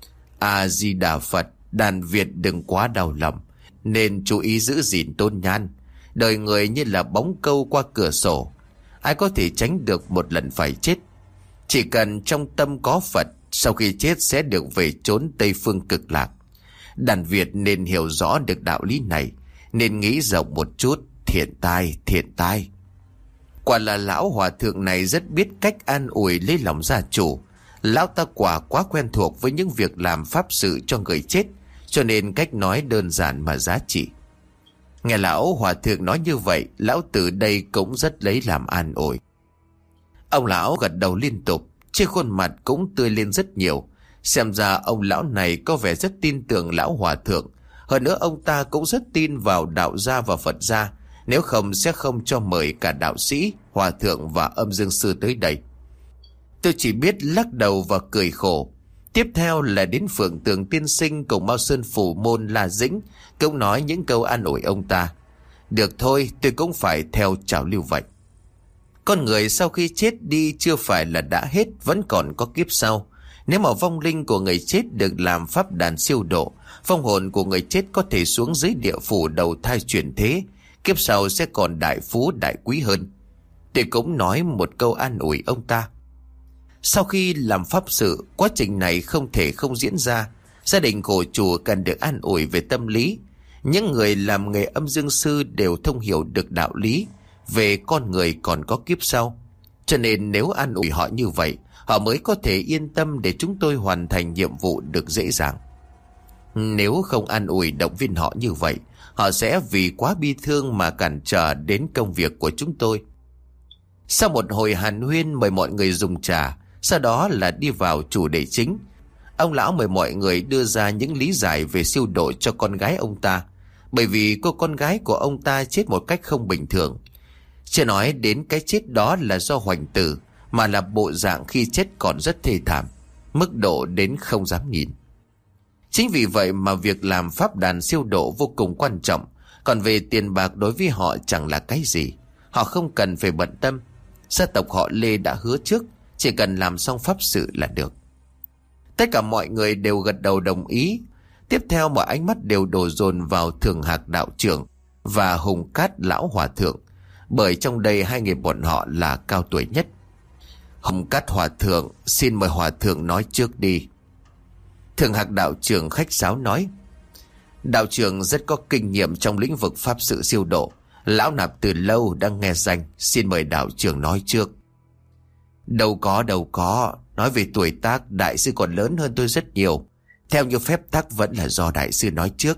A-di-đà Phật, đàn Việt đừng quá đau lòng, nên chú ý giữ gìn tôn nhàn. Đời người như là bóng câu qua cửa sổ, ai có thể tránh được một lần phải chết. Chỉ cần trong tâm có Phật, sau khi chết sẽ được về chốn Tây Phương Cực Lạc. Đàn Việt nên hiểu rõ được đạo lý này, nên nghĩ rộng một chút. Thiện tai, thiện tai. Quả là lão hòa thượng này rất biết cách an ủi lấy lòng gia chủ. Lão ta quả quá quen thuộc với những việc làm pháp sự cho người chết, cho nên cách nói đơn giản mà giá trị. Nghe lão hòa thượng nói như vậy, lão tử đây cũng rất lấy làm an ủi. Ông lão gật đầu liên tục, trên khuôn mặt cũng tươi lên rất nhiều. Xem ra ông lão này có vẻ rất tin tưởng lão hòa thượng. Hơn nữa ông ta cũng rất tin vào đạo gia và Phật gia, nếu không sẽ không cho mời cả đạo sĩ, hòa thượng và âm dương sư tới đây. Tôi chỉ biết lắc đầu và cười khổ. Tiếp theo là đến Phượng Tường tiên sinh cùng Mao Sơn Phủ Môn La Dĩnh cũng nói những câu an ủi ông ta. Được thôi, tôi cũng phải theo trào lưu vậy. Con người sau khi chết đi chưa phải là đã hết, vẫn còn có kiếp sau. Nếu mà vong linh của người chết được làm pháp đàn siêu độ, vong hồn của người chết có thể xuống dưới địa phủ đầu thai chuyển thế, kiếp sau sẽ còn đại phú đại quý hơn. Tôi cũng nói một câu an ủi ông ta. Sau khi làm pháp sự, quá trình này không thể không diễn ra. Gia đình của chủ cần được an ủi về tâm lý. Những người làm nghề âm dương sư đều thông hiểu được đạo lý về con người còn có kiếp sau. Cho nên nếu an ủi họ như vậy, họ mới có thể yên tâm để chúng tôi hoàn thành nhiệm vụ được dễ dàng. Nếu không an ủi động viên họ như vậy, họ sẽ vì quá bi thương mà cản trở đến công việc của chúng tôi. Sau một hồi hàn huyên mời mọi người dùng trà, sau đó là đi vào chủ đề chính. Ông lão mời mọi người đưa ra những lý giải về siêu độ cho con gái ông ta, bởi vì cô con gái của ông ta chết một cách không bình thường. Chưa nói đến cái chết đó là do hoành tử, mà là bộ dạng khi chết còn rất thê thảm, mức độ đến không dám nhìn. Chính vì vậy mà việc làm pháp đàn siêu độ vô cùng quan trọng. Còn về tiền bạc đối với họ chẳng là cái gì, họ không cần phải bận tâm. Gia tộc họ Lê đã hứa trước, chỉ cần làm xong pháp sự là được. Tất cả mọi người đều gật đầu đồng ý. Tiếp theo mọi ánh mắt đều đổ dồn vào Thường Hạc đạo trưởng và Hùng Cát lão hòa thượng, bởi trong đây hai người bọn họ là cao tuổi nhất. Hùng Cát hòa thượng, xin mời hòa thượng nói trước đi. Thường Hạc đạo trưởng khách sáo nói: đạo trưởng rất có kinh nghiệm trong lĩnh vực pháp sự siêu độ, lão nạp từ lâu đang nghe danh, xin mời đạo trưởng nói trước. Đâu có, nói về tuổi tác, đại sư còn lớn hơn tôi rất nhiều. Theo như phép tắc vẫn là do đại sư nói trước.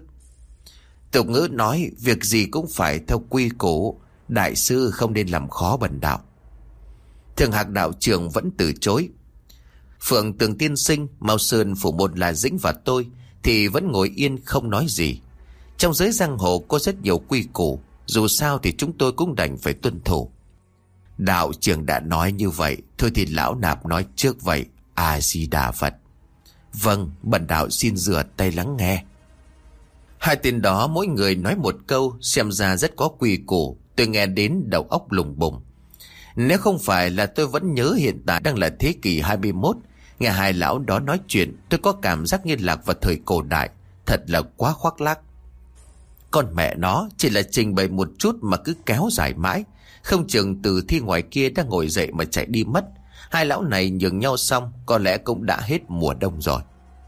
Tục ngữ nói việc gì cũng phải theo quy củ, đại sư không nên làm khó bần đạo. Thường Hạc đạo trưởng vẫn từ chối. Phượng Tường tiên sinh, Mao Sơn phủ một là Dĩnh và tôi thì vẫn ngồi yên không nói gì. Trong giới giang hồ có rất nhiều quy củ, dù sao thì chúng tôi cũng đành phải tuân thủ. Đạo trưởng đã nói như vậy, thôi thì lão nạp nói trước vậy. A Di Đà Phật. Vâng, bần đạo xin rửa tay lắng nghe. Hai tên đó mỗi người nói một câu, xem ra rất có quy củ. Tôi nghe đến đầu óc lùng bùng. Nếu không phải là tôi vẫn nhớ hiện tại đang là thế kỷ 21, nghe hai lão đó nói chuyện, tôi có cảm giác như lạc vào thời cổ đại. Thật là quá khoác lác. Con mẹ nó chỉ là trình bày một chút mà cứ kéo dài mãi, không chừng từ thi ngoài kia đã ngồi dậy mà chạy đi mất. Hai lão này nhường nhau xong, có lẽ cũng đã hết mùa đông rồi.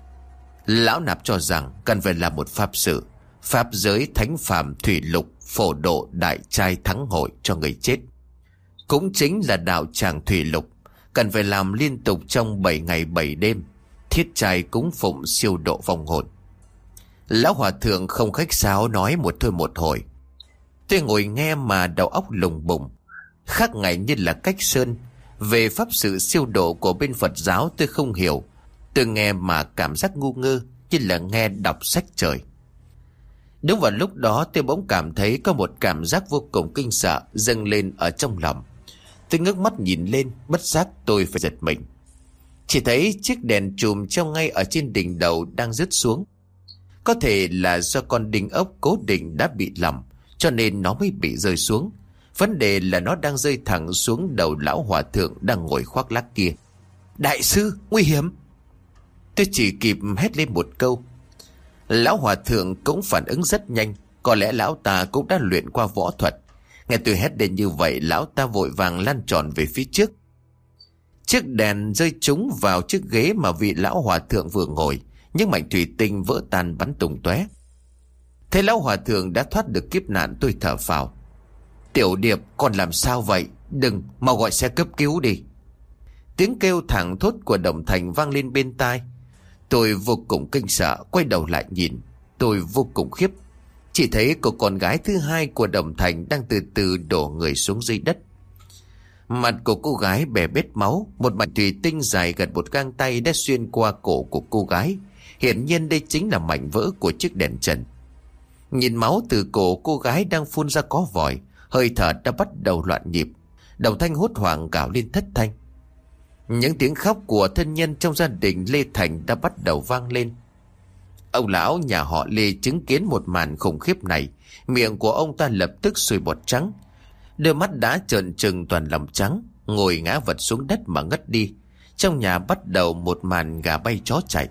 Lão nạp cho rằng cần phải làm một pháp sự, pháp giới thánh phàm thủy lục phổ độ đại trai thắng hội cho người chết. Cũng chính là đạo tràng thủy lục, cần phải làm liên tục trong 7 ngày 7 đêm, thiết trai cúng phụng siêu độ vong hồn. Lão hòa thượng không khách sáo nói một thôi một hồi. Tôi ngồi nghe mà đầu óc lùng bùng, khác ngày như là cách sơn. Về pháp sự siêu độ của bên Phật giáo tôi không hiểu. Tôi nghe mà cảm giác ngu ngơ, như là nghe đọc sách trời. Đúng vào lúc đó tôi bỗng cảm thấy có một cảm giác vô cùng kinh sợ dâng lên ở trong lòng. Tôi ngước mắt nhìn lên, bất giác tôi phải giật mình. Chỉ thấy chiếc đèn chùm treo ngay ở trên đỉnh đầu đang rớt xuống. Có thể là do con đinh ốc cố định đã bị lỏng, cho nên nó mới bị rơi xuống. Vấn đề là nó đang rơi thẳng xuống đầu lão hòa thượng đang ngồi khoác lác kia. Đại sư, nguy hiểm! Tôi chỉ kịp hét lên một câu. Lão hòa thượng cũng phản ứng rất nhanh. Có lẽ lão ta cũng đã luyện qua võ thuật. Nghe tôi hét lên như vậy, lão ta vội vàng lăn tròn về phía trước. Chiếc đèn rơi trúng vào chiếc ghế mà vị lão hòa thượng vừa ngồi. Những mảnh thủy tinh vỡ tan bắn tung tóe. Thấy lão hòa thượng đã thoát được kiếp nạn, tôi thở phào. Tiểu Điệp, con làm sao vậy? Đừng, mau gọi xe cấp cứu đi. Tiếng kêu thảng thốt của Đồng Thành vang lên bên tai. Tôi vô cùng kinh sợ, quay đầu lại nhìn. Tôi vô cùng khiếp. Chỉ thấy cô con gái thứ hai của Đồng Thành đang từ từ đổ người xuống dưới đất. Mặt của cô gái bè bết máu, một mảnh thủy tinh dài gần một gang tay đã xuyên qua cổ của cô gái. Hiển nhiên đây chính là mảnh vỡ của chiếc đèn trần. Nhìn máu từ cổ cô gái đang phun ra có vòi, hơi thở đã bắt đầu loạn nhịp. Đồng Thanh hốt hoảng gào lên thất thanh. Những tiếng khóc của thân nhân trong gia đình Lê Thành đã bắt đầu vang lên. Ông lão nhà họ Lê chứng kiến một màn khủng khiếp này, miệng của ông ta lập tức sùi bọt trắng, đôi mắt đã trợn trừng toàn lòng trắng, ngồi ngã vật xuống đất mà ngất đi. Trong nhà bắt đầu một màn gà bay chó chạy.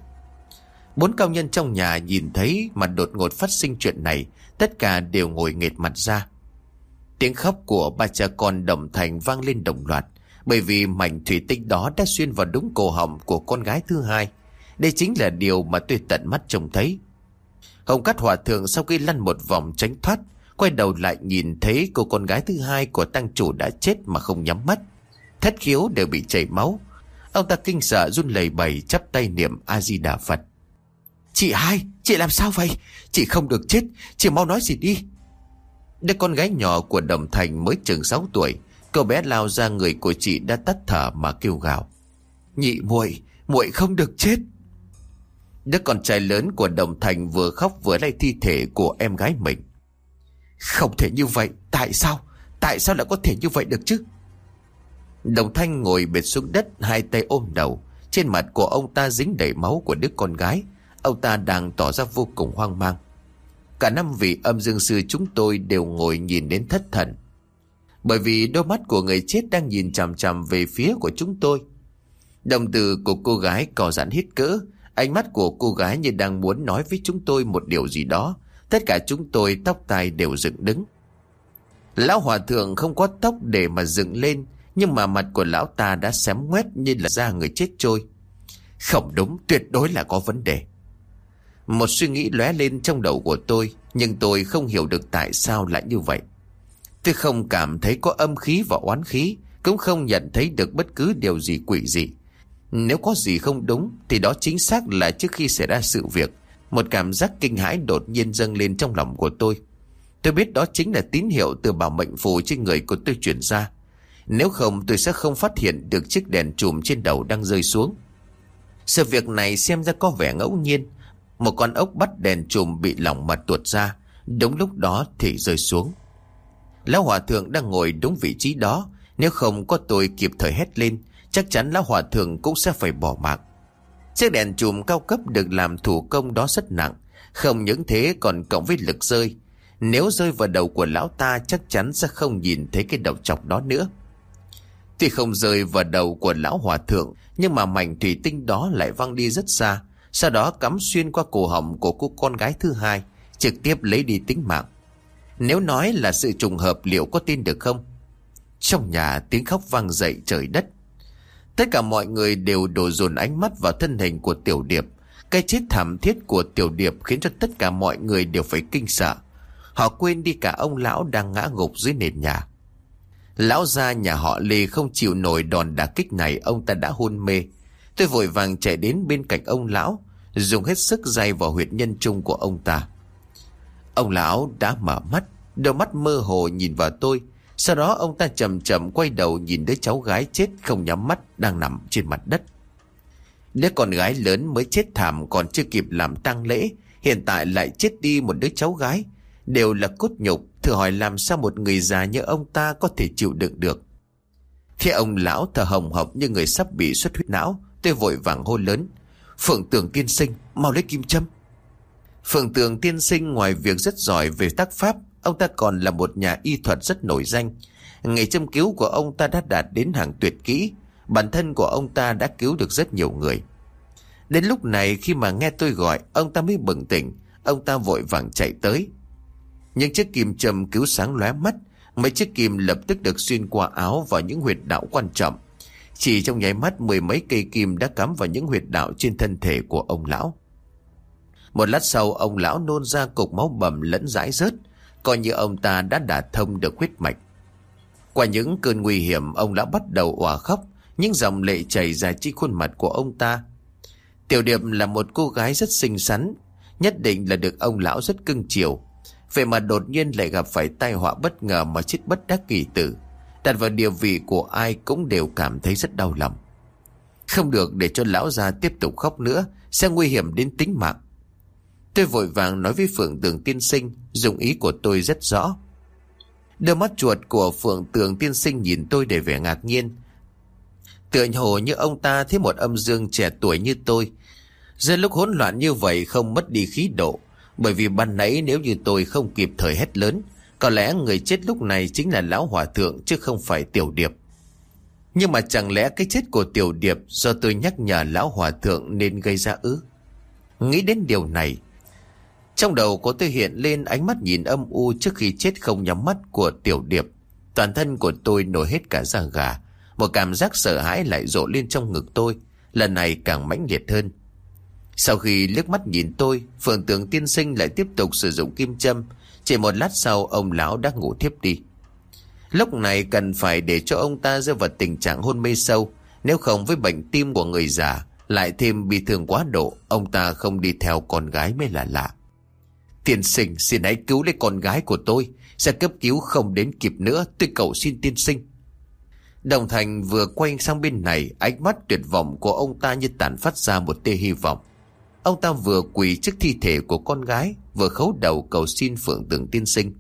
4 cao nhân trong nhà nhìn thấy mà đột ngột phát sinh chuyện này, tất cả đều ngồi nghệt mặt ra. Tiếng khóc của ba cha con Đồng Thành vang lên đồng loạt. Bởi vì mảnh thủy tinh đó đã xuyên vào đúng cổ họng của con gái thứ hai. Đây chính là điều mà tôi tận mắt trông thấy. Hồng Cát Hòa Thượng sau khi lăn một vòng tránh thoát, quay đầu lại nhìn thấy cô con gái thứ hai của tang chủ đã chết mà không nhắm mắt, thất khiếu đều bị chảy máu. Ông ta kinh sợ run lẩy bẩy chắp tay niệm A Di Đà Phật. Chị hai, chị làm sao vậy? Chị không được chết, chị mau nói gì đi. Đứa con gái nhỏ của Đồng Thành mới chừng 6 tuổi, cậu bé lao ra người của chị đã tắt thở mà kêu gào. Nhị muội, muội không được chết. Đứa con trai lớn của Đồng Thành vừa khóc vừa lay thi thể của em gái mình. Không thể như vậy, tại sao? Tại sao lại có thể như vậy được chứ? Đồng Thanh ngồi bệt xuống đất, hai tay ôm đầu. Trên mặt của ông ta dính đầy máu của đứa con gái. Ông ta đang tỏ ra vô cùng hoang mang. Cả 5 vị âm dương sư chúng tôi đều ngồi nhìn đến thất thần. Bởi vì đôi mắt của người chết đang nhìn chằm chằm về phía của chúng tôi. Đồng tử của cô gái co giãn hít cỡ. Ánh mắt của cô gái như đang muốn nói với chúng tôi một điều gì đó. Tất cả chúng tôi tóc tai đều dựng đứng. Lão Hòa Thượng không có tóc để mà dựng lên, nhưng mà mặt của lão ta đã xém ngoét như là da người chết trôi. Không đúng, tuyệt đối là có vấn đề. Một suy nghĩ lóe lên trong đầu của tôi, nhưng tôi không hiểu được tại sao lại như vậy. Tôi không cảm thấy có âm khí và oán khí, cũng không nhận thấy được bất cứ điều gì quỷ dị. Nếu có gì không đúng thì đó chính xác là trước khi xảy ra sự việc, một cảm giác kinh hãi đột nhiên dâng lên trong lòng của tôi. Tôi biết đó chính là tín hiệu từ bảo mệnh phù trên người của tôi truyền ra. Nếu không tôi sẽ không phát hiện được chiếc đèn chùm trên đầu đang rơi xuống. Sự việc này xem ra có vẻ ngẫu nhiên. Một con ốc bắt đèn chùm bị lỏng mà tuột ra, đúng lúc đó thì rơi xuống. Lão Hòa Thượng đang ngồi đúng vị trí đó. Nếu không có tôi kịp thời hét lên, chắc chắn Lão Hòa Thượng cũng sẽ phải bỏ mạng. Chiếc đèn chùm cao cấp được làm thủ công đó rất nặng, không những thế còn cộng với lực rơi. Nếu rơi vào đầu của lão ta chắc chắn sẽ không nhìn thấy cái đầu chọc đó nữa. Tuy không rơi vào đầu của Lão Hòa Thượng, nhưng mà mảnh thủy tinh đó lại văng đi rất xa, sau đó cắm xuyên qua cổ họng của cô con gái thứ hai, trực tiếp lấy đi tính mạng. Nếu nói là sự trùng hợp liệu có tin được không? Trong nhà tiếng khóc vang dậy trời đất. Tất cả mọi người đều đổ dồn ánh mắt vào thân hình của Tiểu Điệp. Cái chết thảm thiết của Tiểu Điệp khiến cho tất cả mọi người đều phải kinh sợ. Họ quên đi cả ông lão đang ngã gục dưới nền nhà. Lão gia nhà họ Lê không chịu nổi đòn đả kích này, ông ta đã hôn mê. Tôi vội vàng chạy đến bên cạnh ông lão, dùng hết sức day vào huyệt nhân trung của ông ta. Ông lão đã mở mắt, đôi mắt mơ hồ nhìn vào tôi. Sau đó ông ta chậm chậm quay đầu nhìn đứa cháu gái chết không nhắm mắt đang nằm trên mặt đất. Đứa con gái lớn mới chết thảm còn chưa kịp làm tang lễ, hiện tại lại chết đi một đứa cháu gái. Đều là cốt nhục, thử hỏi làm sao một người già như ông ta có thể chịu đựng được. Khi ông lão thở hồng hộc như người sắp bị xuất huyết não, tôi vội vàng hô lớn: Phượng Tường tiên sinh, mau lấy kim châm. Phượng Tường tiên sinh ngoài việc rất giỏi về tác pháp, ông ta còn là một nhà y thuật rất nổi danh. Nghề châm cứu của ông ta đã đạt đến hàng tuyệt kỹ. Bản thân của ông ta đã cứu được rất nhiều người. Đến lúc này khi mà nghe tôi gọi, ông ta mới bừng tỉnh. Ông ta vội vàng chạy tới. Những chiếc kim châm cứu sáng lóe mắt. Mấy chiếc kim lập tức được xuyên qua áo vào những huyệt đạo quan trọng. Chỉ trong nháy mắt 10 mấy cây kim đã cắm vào những huyệt đạo trên thân thể của ông lão. Một lát sau ông lão nôn ra cục máu bầm lẫn dãi rớt, coi như ông ta đã đả thông được huyết mạch. Qua những cơn nguy hiểm, ông lão bắt đầu òa khóc, những dòng lệ chảy dài trên khuôn mặt của ông ta. Tiểu Điệp là một cô gái rất xinh xắn, nhất định là được ông lão rất cưng chiều. Vậy mà đột nhiên lại gặp phải tai họa bất ngờ mà chết bất đắc kỳ tử. Đặt vào địa vị của ai cũng đều cảm thấy rất đau lòng. Không được để cho lão già tiếp tục khóc nữa, sẽ nguy hiểm đến tính mạng. Tôi vội vàng nói với Phượng Tường tiên sinh, dụng ý của tôi rất rõ. Đôi mắt chuột của Phượng Tường tiên sinh nhìn tôi để vẻ ngạc nhiên. Tựa hồ như ông ta thấy một âm dương trẻ tuổi như tôi, giờ lúc hỗn loạn như vậy không mất đi khí độ. Bởi vì ban nãy nếu như tôi không kịp thời hét lớn, có lẽ người chết lúc này chính là Lão Hòa Thượng chứ không phải Tiểu Điệp. Nhưng mà chẳng lẽ cái chết của Tiểu Điệp do tôi nhắc nhở Lão Hòa Thượng nên gây ra ư? Nghĩ đến điều này, trong đầu của tôi hiện lên ánh mắt nhìn âm u trước khi chết không nhắm mắt của Tiểu Điệp. Toàn thân của tôi nổi hết cả da gà, Một cảm giác sợ hãi lại rộ lên trong ngực tôi, lần này càng mãnh liệt hơn. Sau khi liếc mắt nhìn tôi, Phượng Tường Tiên Sinh lại tiếp tục sử dụng kim châm. Chỉ một lát sau, ông lão đã ngủ thiếp đi. Lúc này cần phải để cho ông ta rơi vào tình trạng hôn mê sâu, nếu không với bệnh tim của người già lại thêm bị thương quá độ, ông ta không đi theo con gái mới là lạ. Tiên sinh, xin hãy cứu lấy con gái của tôi, xe cấp cứu không đến kịp nữa, tôi cầu xin tiên sinh. Đồng Thành vừa quay sang bên này, ánh mắt tuyệt vọng của ông ta như tản phát ra một tia hy vọng. Ông ta vừa quỳ trước thi thể của con gái, vừa khấu đầu cầu xin Phượng Tường Tiên Sinh.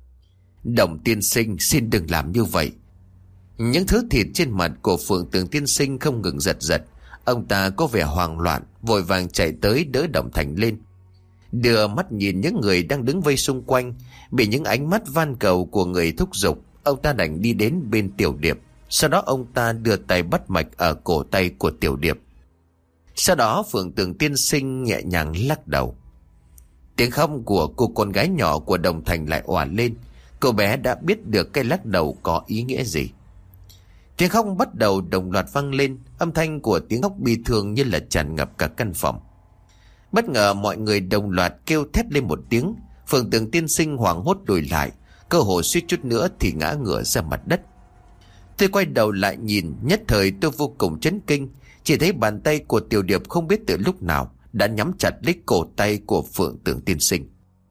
Đồng tiên sinh, xin đừng làm như vậy. Những thứ thịt trên mặt của Phượng Tường Tiên Sinh không ngừng giật giật. Ông ta có vẻ hoang loạn, vội vàng chạy tới đỡ Đồng Thành lên. Đưa mắt nhìn những người đang đứng vây xung quanh, bị những ánh mắt van cầu của người thúc giục, ông ta đành đi đến bên Tiểu Điệp. Sau đó ông ta đưa tay bắt mạch ở cổ tay của Tiểu Điệp. Sau đó Phượng Tường Tiên Sinh nhẹ nhàng lắc đầu. Tiếng khóc của cô con gái nhỏ của Đồng Thành lại òa lên. Cô bé đã biết được cái lắc đầu có ý nghĩa gì. Tiếng khóc bắt đầu đồng loạt vang lên, âm thanh của tiếng khóc bi thương như là tràn ngập cả căn phòng. Bất ngờ mọi người đồng loạt kêu thét lên một tiếng. Phượng Tường Tiên Sinh hoảng hốt lùi lại, cơ hồ suýt chút nữa thì ngã ngửa ra mặt đất. Tôi quay đầu lại nhìn, nhất thời tôi vô cùng chấn kinh. Chỉ thấy bàn tay của Tiểu Điệp không biết từ lúc nào đã nhắm chặt lấy cổ tay của Phượng Tường Tiên Sinh.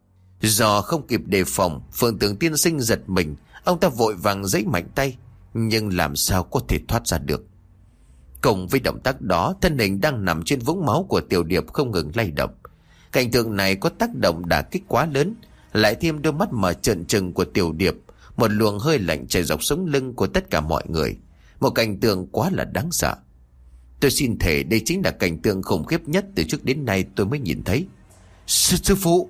Do không kịp đề phòng, Phượng Tường Tiên Sinh giật mình, ông ta vội vàng giãy mạnh tay, nhưng làm sao có thể thoát ra được. Cùng với động tác đó, thân hình đang nằm trên vũng máu của Tiểu Điệp không ngừng lay động. Cảnh tượng này có tác động đả kích quá lớn, lại thêm đôi mắt mở trợn trừng của Tiểu Điệp, một luồng hơi lạnh chảy dọc sống lưng của tất cả mọi người. Một cảnh tượng quá là đáng sợ. Tôi xin thề đây chính là cảnh tượng khủng khiếp nhất từ trước đến nay tôi mới nhìn thấy. Sư phụ!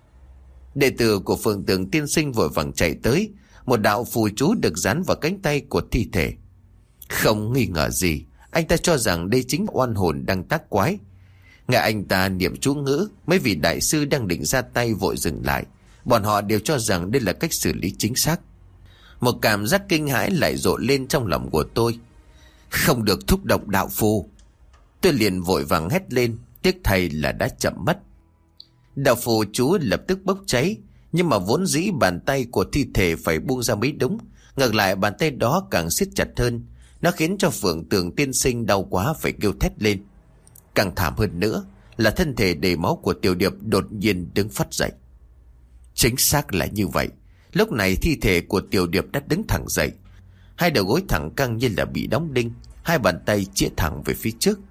Đệ tử của Phượng Tường Tiên Sinh vội vàng chạy tới. Một đạo phù chú được dán vào cánh tay của thi thể. Không nghi ngờ gì, anh ta cho rằng đây chính oan hồn đang tác quái. Nghe anh ta niệm chú ngữ, mấy vị đại sư đang định ra tay vội dừng lại. Bọn họ đều cho rằng đây là cách xử lý chính xác. Một cảm giác kinh hãi lại rộ lên trong lòng của tôi. Không được thúc động đạo phù. Tôi liền vội vàng hét lên, tiếc thay là đã chậm mất. Đạo phù chú lập tức bốc cháy, nhưng mà vốn dĩ bàn tay của thi thể phải buông ra mới đúng. Ngược lại bàn tay đó càng siết chặt hơn. Nó khiến cho Phượng Tường Tiên Sinh đau quá phải kêu thét lên. Càng thảm hơn nữa là thân thể đầy máu của Tiểu Điệp đột nhiên đứng phắt dậy. Chính xác là như vậy. Lúc này thi thể của Tiểu Điệp đã đứng thẳng dậy. Hai đầu gối thẳng căng như là bị đóng đinh, hai bàn tay chĩa thẳng về phía trước.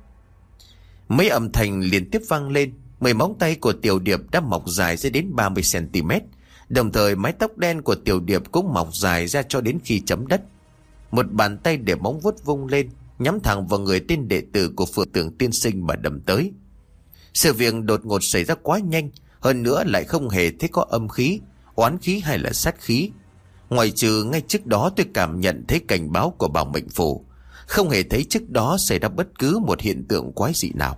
Mấy âm thanh liên tiếp vang lên. Mấy móng tay của Tiểu Điệp đã mọc dài ra đến 30 cm. Đồng thời mái tóc đen của Tiểu Điệp cũng mọc dài ra cho đến khi chấm đất. Một bàn tay để móng vuốt vung lên, nhắm thẳng vào người tên đệ tử của Phượng Tường Tiên Sinh mà đâm tới. Sự việc đột ngột xảy ra quá nhanh, hơn nữa lại không hề thấy có âm khí, oán khí hay là sát khí. Ngoài trừ ngay trước đó tôi cảm nhận thấy cảnh báo của bảo mệnh phù, không hề thấy trước đó xảy ra bất cứ một hiện tượng quái dị nào.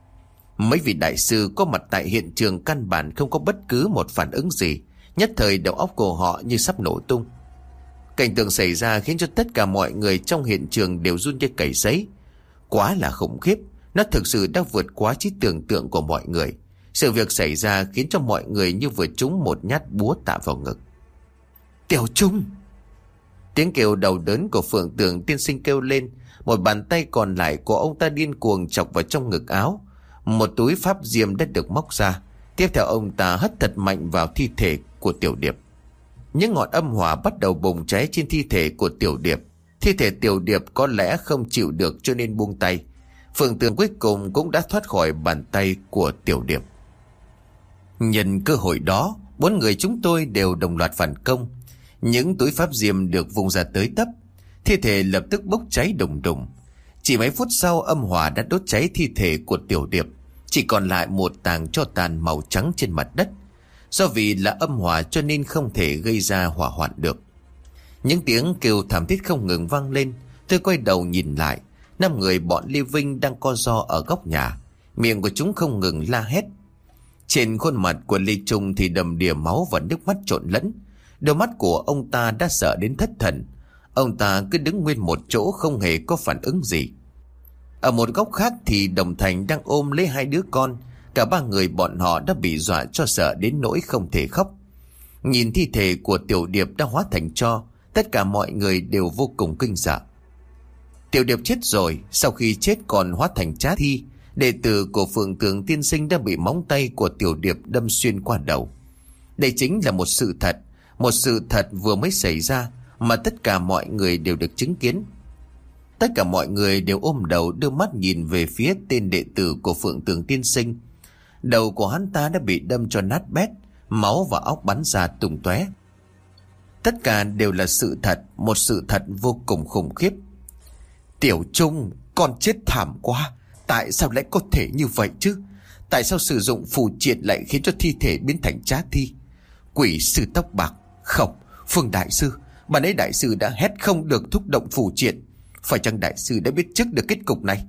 Mấy vị đại sư có mặt tại hiện trường căn bản không có bất cứ một phản ứng gì, nhất thời đầu óc của họ như sắp nổ tung. Cảnh tượng xảy ra khiến cho tất cả mọi người trong hiện trường đều run như cầy sấy. Quá là khủng khiếp, nó thực sự đã vượt quá trí tưởng tượng của mọi người. Sự việc xảy ra khiến cho mọi người như vừa trúng một nhát búa tạ vào ngực. Tiểu Trung! Tiếng kêu đau đớn của Phượng Tường Tiên Sinh kêu lên. Một bàn tay còn lại của ông ta điên cuồng chọc vào trong ngực áo. Một túi pháp diêm đã được móc ra. Tiếp theo ông ta hất thật mạnh vào thi thể của Tiểu Điệp. Những ngọn âm hỏa bắt đầu bùng cháy trên thi thể của Tiểu Điệp. Thi thể Tiểu Điệp có lẽ không chịu được cho nên buông tay. Phượng Tường cuối cùng cũng đã thoát khỏi bàn tay của Tiểu Điệp. Nhân cơ hội đó, 4 người chúng tôi đều đồng loạt phản công. Những túi pháp diêm được vung ra tới tấp. Thi thể lập tức bốc cháy đùng đùng. Chỉ mấy phút sau âm hỏa đã đốt cháy thi thể của Tiểu Điệp. Chỉ còn lại một tảng tro tàn màu trắng trên mặt đất. Do vì là âm hỏa cho nên không thể gây ra hỏa hoạn được. Những tiếng kêu thảm thiết không ngừng vang lên. Tôi quay đầu nhìn lại. 5 người bọn Lê Vinh đang co ro ở góc nhà. Miệng của chúng không ngừng la hét. Trên khuôn mặt của Lê Trung thì đầm đìa máu và nước mắt trộn lẫn. Đôi mắt của ông ta đã sợ đến thất thần. Ông ta cứ đứng nguyên một chỗ không hề có phản ứng gì. Ở một góc khác thì Đồng Thành đang ôm lấy hai đứa con. Cả ba người bọn họ đã bị dọa cho sợ đến nỗi không thể khóc. Nhìn thi thể của Tiểu Điệp đã hóa thành tro, tất cả mọi người đều vô cùng kinh sợ. Tiểu Điệp chết rồi, sau khi chết còn hóa thành trá thi. Đệ tử của Phượng Tường Tiên Sinh đã bị móng tay của Tiểu Điệp đâm xuyên qua đầu. Đây chính là một sự thật vừa mới xảy ra mà tất cả mọi người đều được chứng kiến. Tất cả mọi người đều ôm đầu đưa mắt nhìn về phía tên đệ tử của Phượng Tường Tiên Sinh. Đầu của hắn ta đã bị đâm cho nát bét, máu và óc bắn ra tung tóe. Tất cả đều là sự thật, một sự thật vô cùng khủng khiếp. Tiểu Trung, con chết thảm quá. Tại sao lại có thể như vậy chứ? Tại sao sử dụng phù triện lại khiến cho thi thể biến thành trá thi? Quỷ sư tóc bạc. Không, Phương đại sư, bạn ấy đại sư đã hét không được thúc động phù triện. Phải chăng đại sư đã biết trước được kết cục này?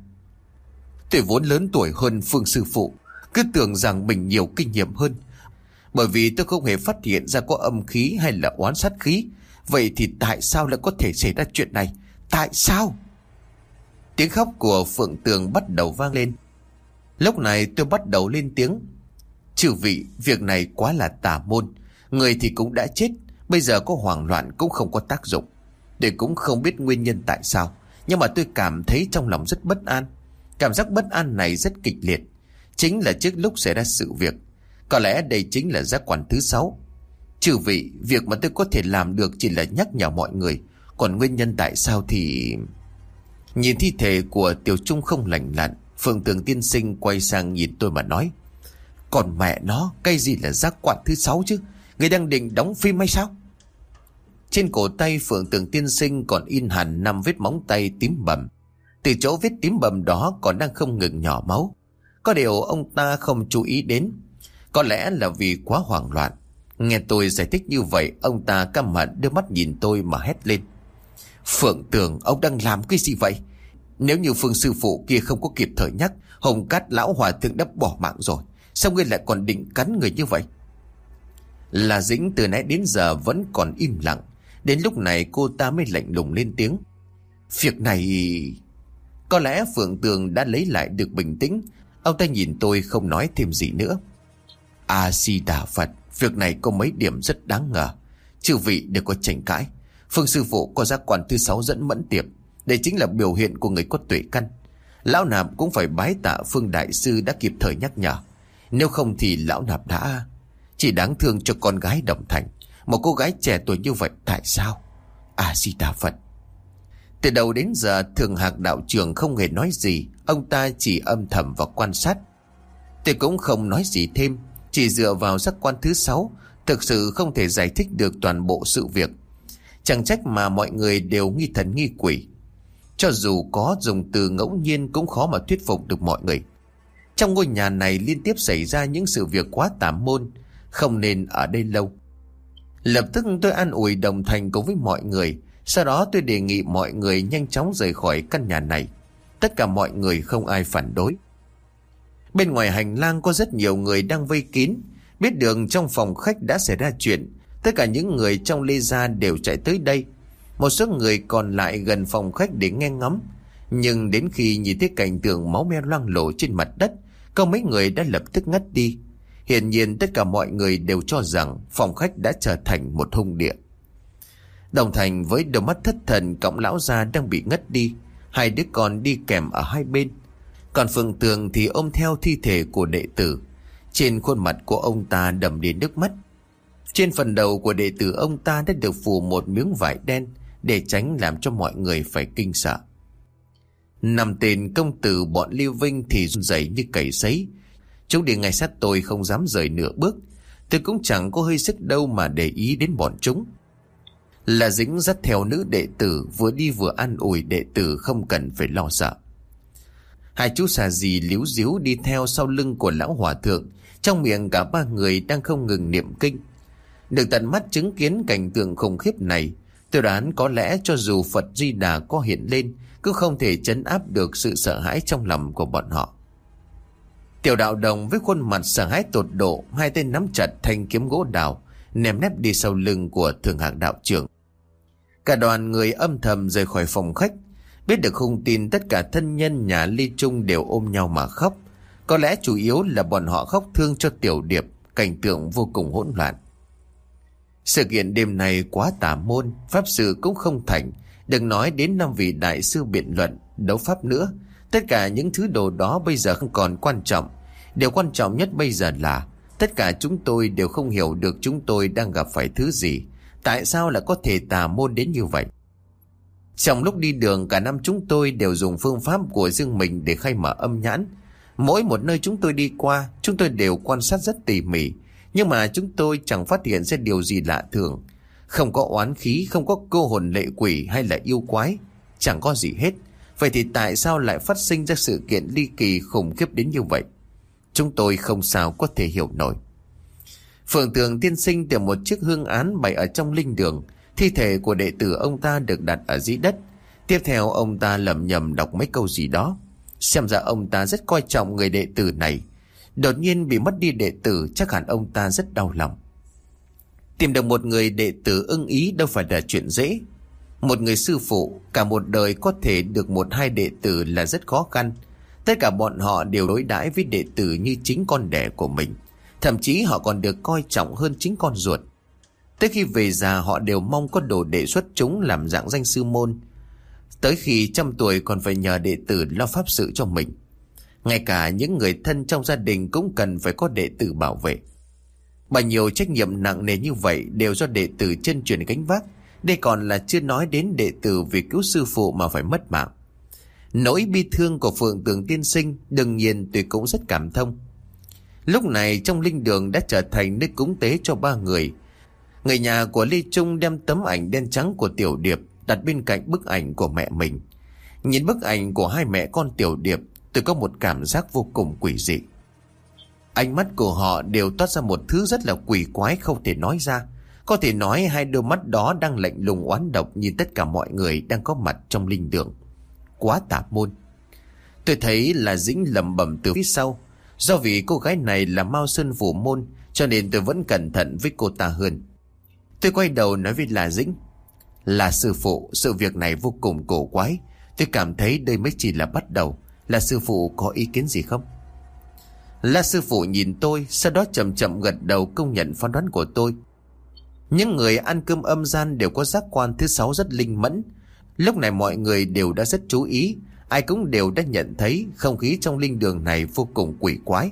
Tôi vốn lớn tuổi hơn Phương sư phụ, cứ tưởng rằng mình nhiều kinh nghiệm hơn. Bởi vì tôi không hề phát hiện ra có âm khí hay là oán sát khí. Vậy thì tại sao lại có thể xảy ra chuyện này? Tại sao? Tiếng khóc của Phượng Tường bắt đầu vang lên. Lúc này tôi bắt đầu lên tiếng. Chư vị, việc này quá là tà môn. Người thì cũng đã chết, bây giờ có hoảng loạn cũng không có tác dụng. Tôi cũng không biết nguyên nhân tại sao, nhưng mà tôi cảm thấy trong lòng rất bất an. Cảm giác bất an này rất kịch liệt. Chính là trước lúc xảy ra sự việc. Có lẽ đây chính là giác quan thứ 6. Chư vị, việc mà tôi có thể làm được chỉ là nhắc nhở mọi người. Còn nguyên nhân tại sao thì... Nhìn thi thể của Tiểu Trung không lành lặn, Phượng Tường Tiên Sinh quay sang nhìn tôi mà nói. Còn mẹ nó, cái gì là giác quan thứ 6 chứ? Người đang định đóng phim hay sao? Trên cổ tay Phượng Tường Tiên Sinh còn in hẳn 5 vết móng tay tím bầm. Từ chỗ vết tím bầm đó còn đang không ngừng nhỏ máu. Có điều ông ta không chú ý đến. Có lẽ là vì quá hoảng loạn. Nghe tôi giải thích như vậy, ông ta căm hận đưa mắt nhìn tôi mà hét lên. Phượng Tường, ông đang làm cái gì vậy? Nếu như Phương sư phụ kia không có kịp thời nhắc, Hồng Cát lão hòa thượng đã bỏ mạng rồi. Sao ngươi lại còn định cắn người như vậy? Là Dĩnh từ nãy đến giờ vẫn còn im lặng. Đến lúc này cô ta mới lạnh lùng lên tiếng. Việc này... Có lẽ Phượng Tường đã lấy lại được bình tĩnh. Ông ta nhìn tôi không nói thêm gì nữa. A-di-đà Phật, việc này có mấy điểm rất đáng ngờ. Chư vị đừng có tranh cãi. Phương sư phụ có giác quan thứ 6 dẫn mẫn tiệp. Đây chính là biểu hiện của người có tuệ căn. Lão Nạp cũng phải bái tạ Phương đại sư đã kịp thời nhắc nhở. Nếu không thì lão Nạp đã... Chỉ đáng thương cho con gái Đồng Thành. Một cô gái trẻ tuổi như vậy tại sao? A-di-đà Phật. Từ đầu đến giờ Thường Hạc đạo trưởng không hề nói gì. Ông ta chỉ âm thầm và quan sát. Tôi cũng không nói gì thêm. Chỉ dựa vào giác quan thứ 6 thực sự không thể giải thích được toàn bộ sự việc. Chẳng trách mà mọi người đều nghi thần nghi quỷ. Cho dù có dùng từ ngẫu nhiên cũng khó mà thuyết phục được mọi người. Trong ngôi nhà này liên tiếp xảy ra những sự việc quá tà môn, không nên ở đây lâu. Lập tức tôi an ủi Đồng Thành cùng với mọi người. Sau đó tôi đề nghị mọi người nhanh chóng rời khỏi căn nhà này. Tất cả mọi người không ai phản đối. Bên ngoài hành lang có rất nhiều người đang vây kín. Biết được trong phòng khách đã xảy ra chuyện, tất cả những người trong Lê Gia đều chạy tới đây. Một số người còn lại gần phòng khách để nghe ngóng. Nhưng đến khi nhìn thấy cảnh tượng máu me loang lổ trên mặt đất, có mấy người đã lập tức ngất đi. Hiển nhiên tất cả mọi người đều cho rằng phòng khách đã trở thành một hung địa. Đồng Thành với đôi mắt thất thần cõng lão Gia đang bị ngất đi. Hai đứa con đi kèm ở hai bên. Còn Phượng Tường thì ôm theo thi thể của đệ tử. Trên khuôn mặt của ông ta đầm đìa nước mắt. Trên phần đầu của đệ tử ông ta đã được phủ một miếng vải đen để tránh làm cho mọi người phải kinh sợ. 5 tên công tử bọn Lưu Vinh thì run rẩy như cầy sấy. Chúng đi ngay sát tôi không dám rời nửa bước. Tôi cũng chẳng có hơi sức đâu mà để ý đến bọn chúng. Là Dĩnh dắt theo nữ đệ tử vừa đi vừa an ủi đệ tử không cần phải lo sợ. Hai chú xà dì líu díu đi theo sau lưng của lão hòa thượng. Trong miệng cả ba người đang không ngừng niệm kinh. Được tận mắt chứng kiến cảnh tượng khủng khiếp này, tôi đoán có lẽ cho dù Phật Di Đà có hiện lên cũng không thể trấn áp được sự sợ hãi trong lòng của bọn họ. Tiểu Đạo Đồng với khuôn mặt sợ hãi tột độ, hai tay nắm chặt thanh kiếm gỗ đào, ném nép đi sau lưng của Thường Hạc đạo trưởng. Cả đoàn người âm thầm rời khỏi phòng khách. Biết được hung tin, tất cả thân nhân nhà Lê Trung đều ôm nhau mà khóc. Có lẽ chủ yếu là bọn họ khóc thương cho Tiểu Điệp. Cảnh tượng vô cùng hỗn loạn. Sự kiện đêm này quá tà môn, pháp sự cũng không thành, đừng nói đến 5 vị đại sư biện luận, đấu pháp nữa. Tất cả những thứ đồ đó bây giờ không còn quan trọng. Điều quan trọng nhất bây giờ là tất cả chúng tôi đều không hiểu được chúng tôi đang gặp phải thứ gì. Tại sao lại có thể tà môn đến như vậy? Trong lúc đi đường, cả năm chúng tôi đều dùng phương pháp của riêng mình để khai mở âm nhãn. Mỗi một nơi chúng tôi đi qua, chúng tôi đều quan sát rất tỉ mỉ. Nhưng mà chúng tôi chẳng phát hiện ra điều gì lạ thường. Không có oán khí, không có cô hồn lệ quỷ hay là yêu quái. Chẳng có gì hết. Vậy thì tại sao lại phát sinh ra sự kiện ly kỳ khủng khiếp đến như vậy? Chúng tôi không sao có thể hiểu nổi. Phượng Tường tiên sinh tìm một chiếc hương án bày ở trong linh đường. Thi thể của đệ tử ông ta được đặt ở dưới đất. Tiếp theo ông ta lẩm nhẩm đọc mấy câu gì đó. Xem ra ông ta rất coi trọng người đệ tử này. Đột nhiên bị mất đi đệ tử, chắc hẳn ông ta rất đau lòng. Tìm được một người đệ tử ưng ý đâu phải là chuyện dễ. Một người sư phụ cả một đời có thể được 1-2 đệ tử là rất khó khăn. Tất cả bọn họ đều đối đãi với đệ tử như chính con đẻ của mình. Thậm chí họ còn được coi trọng hơn chính con ruột. Tới khi về già họ đều mong có đồ đệ xuất chúng làm dạng danh sư môn. Tới khi 100 tuổi còn phải nhờ đệ tử lo pháp sự cho mình. Ngay cả những người thân trong gia đình cũng cần phải có đệ tử bảo vệ. Bao nhiêu trách nhiệm nặng nề như vậy đều do đệ tử chân truyền gánh vác. Đây còn là chưa nói đến đệ tử vì cứu sư phụ mà phải mất mạng. Nỗi bi thương của Phượng Tường tiên sinh đương nhiên tôi cũng rất cảm thông. Lúc này trong linh đường đã trở thành nơi cúng tế cho 3 người. Người nhà của Lê Trung đem tấm ảnh đen trắng của Tiểu Điệp đặt bên cạnh bức ảnh của mẹ mình. Nhìn bức ảnh của 2 mẹ con Tiểu Điệp, tôi có một cảm giác vô cùng quỷ dị. Ánh mắt của họ đều toát ra một thứ rất là quỷ quái không thể nói ra. Có thể nói 2 đôi mắt đó đang lạnh lùng oán độc nhìn tất cả mọi người đang có mặt trong linh đường. Quá tà môn. Tôi thấy là Dĩnh lẩm bẩm từ phía sau. Do vì cô gái này là Mao Sơn Phủ Môn, cho nên tôi vẫn cẩn thận với cô ta hơn. Tôi quay đầu nói với là Dĩnh: Là sư phụ, sự việc này vô cùng cổ quái. Tôi cảm thấy đây mới chỉ là bắt đầu. Là sư phụ có ý kiến gì không? Là sư phụ nhìn tôi, sau đó chậm chậm gật đầu công nhận phán đoán của tôi. Những người ăn cơm âm gian đều có giác quan thứ 6 rất linh mẫn. Lúc này mọi người đều đã rất chú ý. Ai cũng đều đã nhận thấy không khí trong linh đường này vô cùng quỷ quái.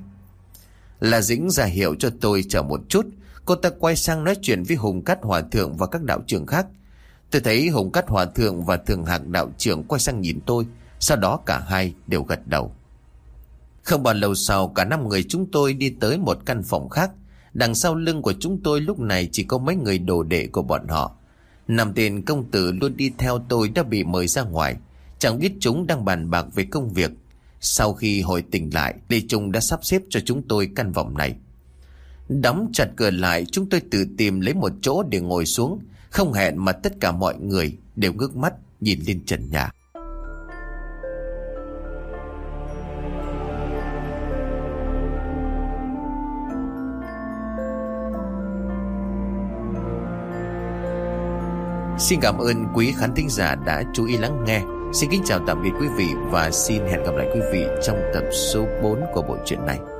Là Dĩnh ra hiệu cho tôi chờ một chút. Cô ta quay sang nói chuyện với Hùng Cát Hòa Thượng và các đạo trưởng khác. Tôi thấy Hùng Cát Hòa Thượng và Thường Hạc đạo trưởng quay sang nhìn tôi. Sau đó cả hai đều gật đầu. Không bao lâu sau, cả 5 người chúng tôi đi tới một căn phòng khác. Đằng sau lưng của chúng tôi lúc này chỉ có mấy người đồ đệ của bọn họ. 5 tên công tử luôn đi theo tôi đã bị mời ra ngoài. Chẳng biết chúng đang bàn bạc về công việc. Sau khi hồi tỉnh lại, Lê Trung đã sắp xếp cho chúng tôi căn phòng này. Đóng chặt cửa lại, chúng tôi tự tìm lấy một chỗ để ngồi xuống. Không hẹn mà tất cả mọi người đều ngước mắt nhìn lên trần nhà. Xin cảm ơn quý khán thính giả đã chú ý lắng nghe. Xin kính chào tạm biệt quý vị và xin hẹn gặp lại quý vị trong tập số 4 của bộ truyện này.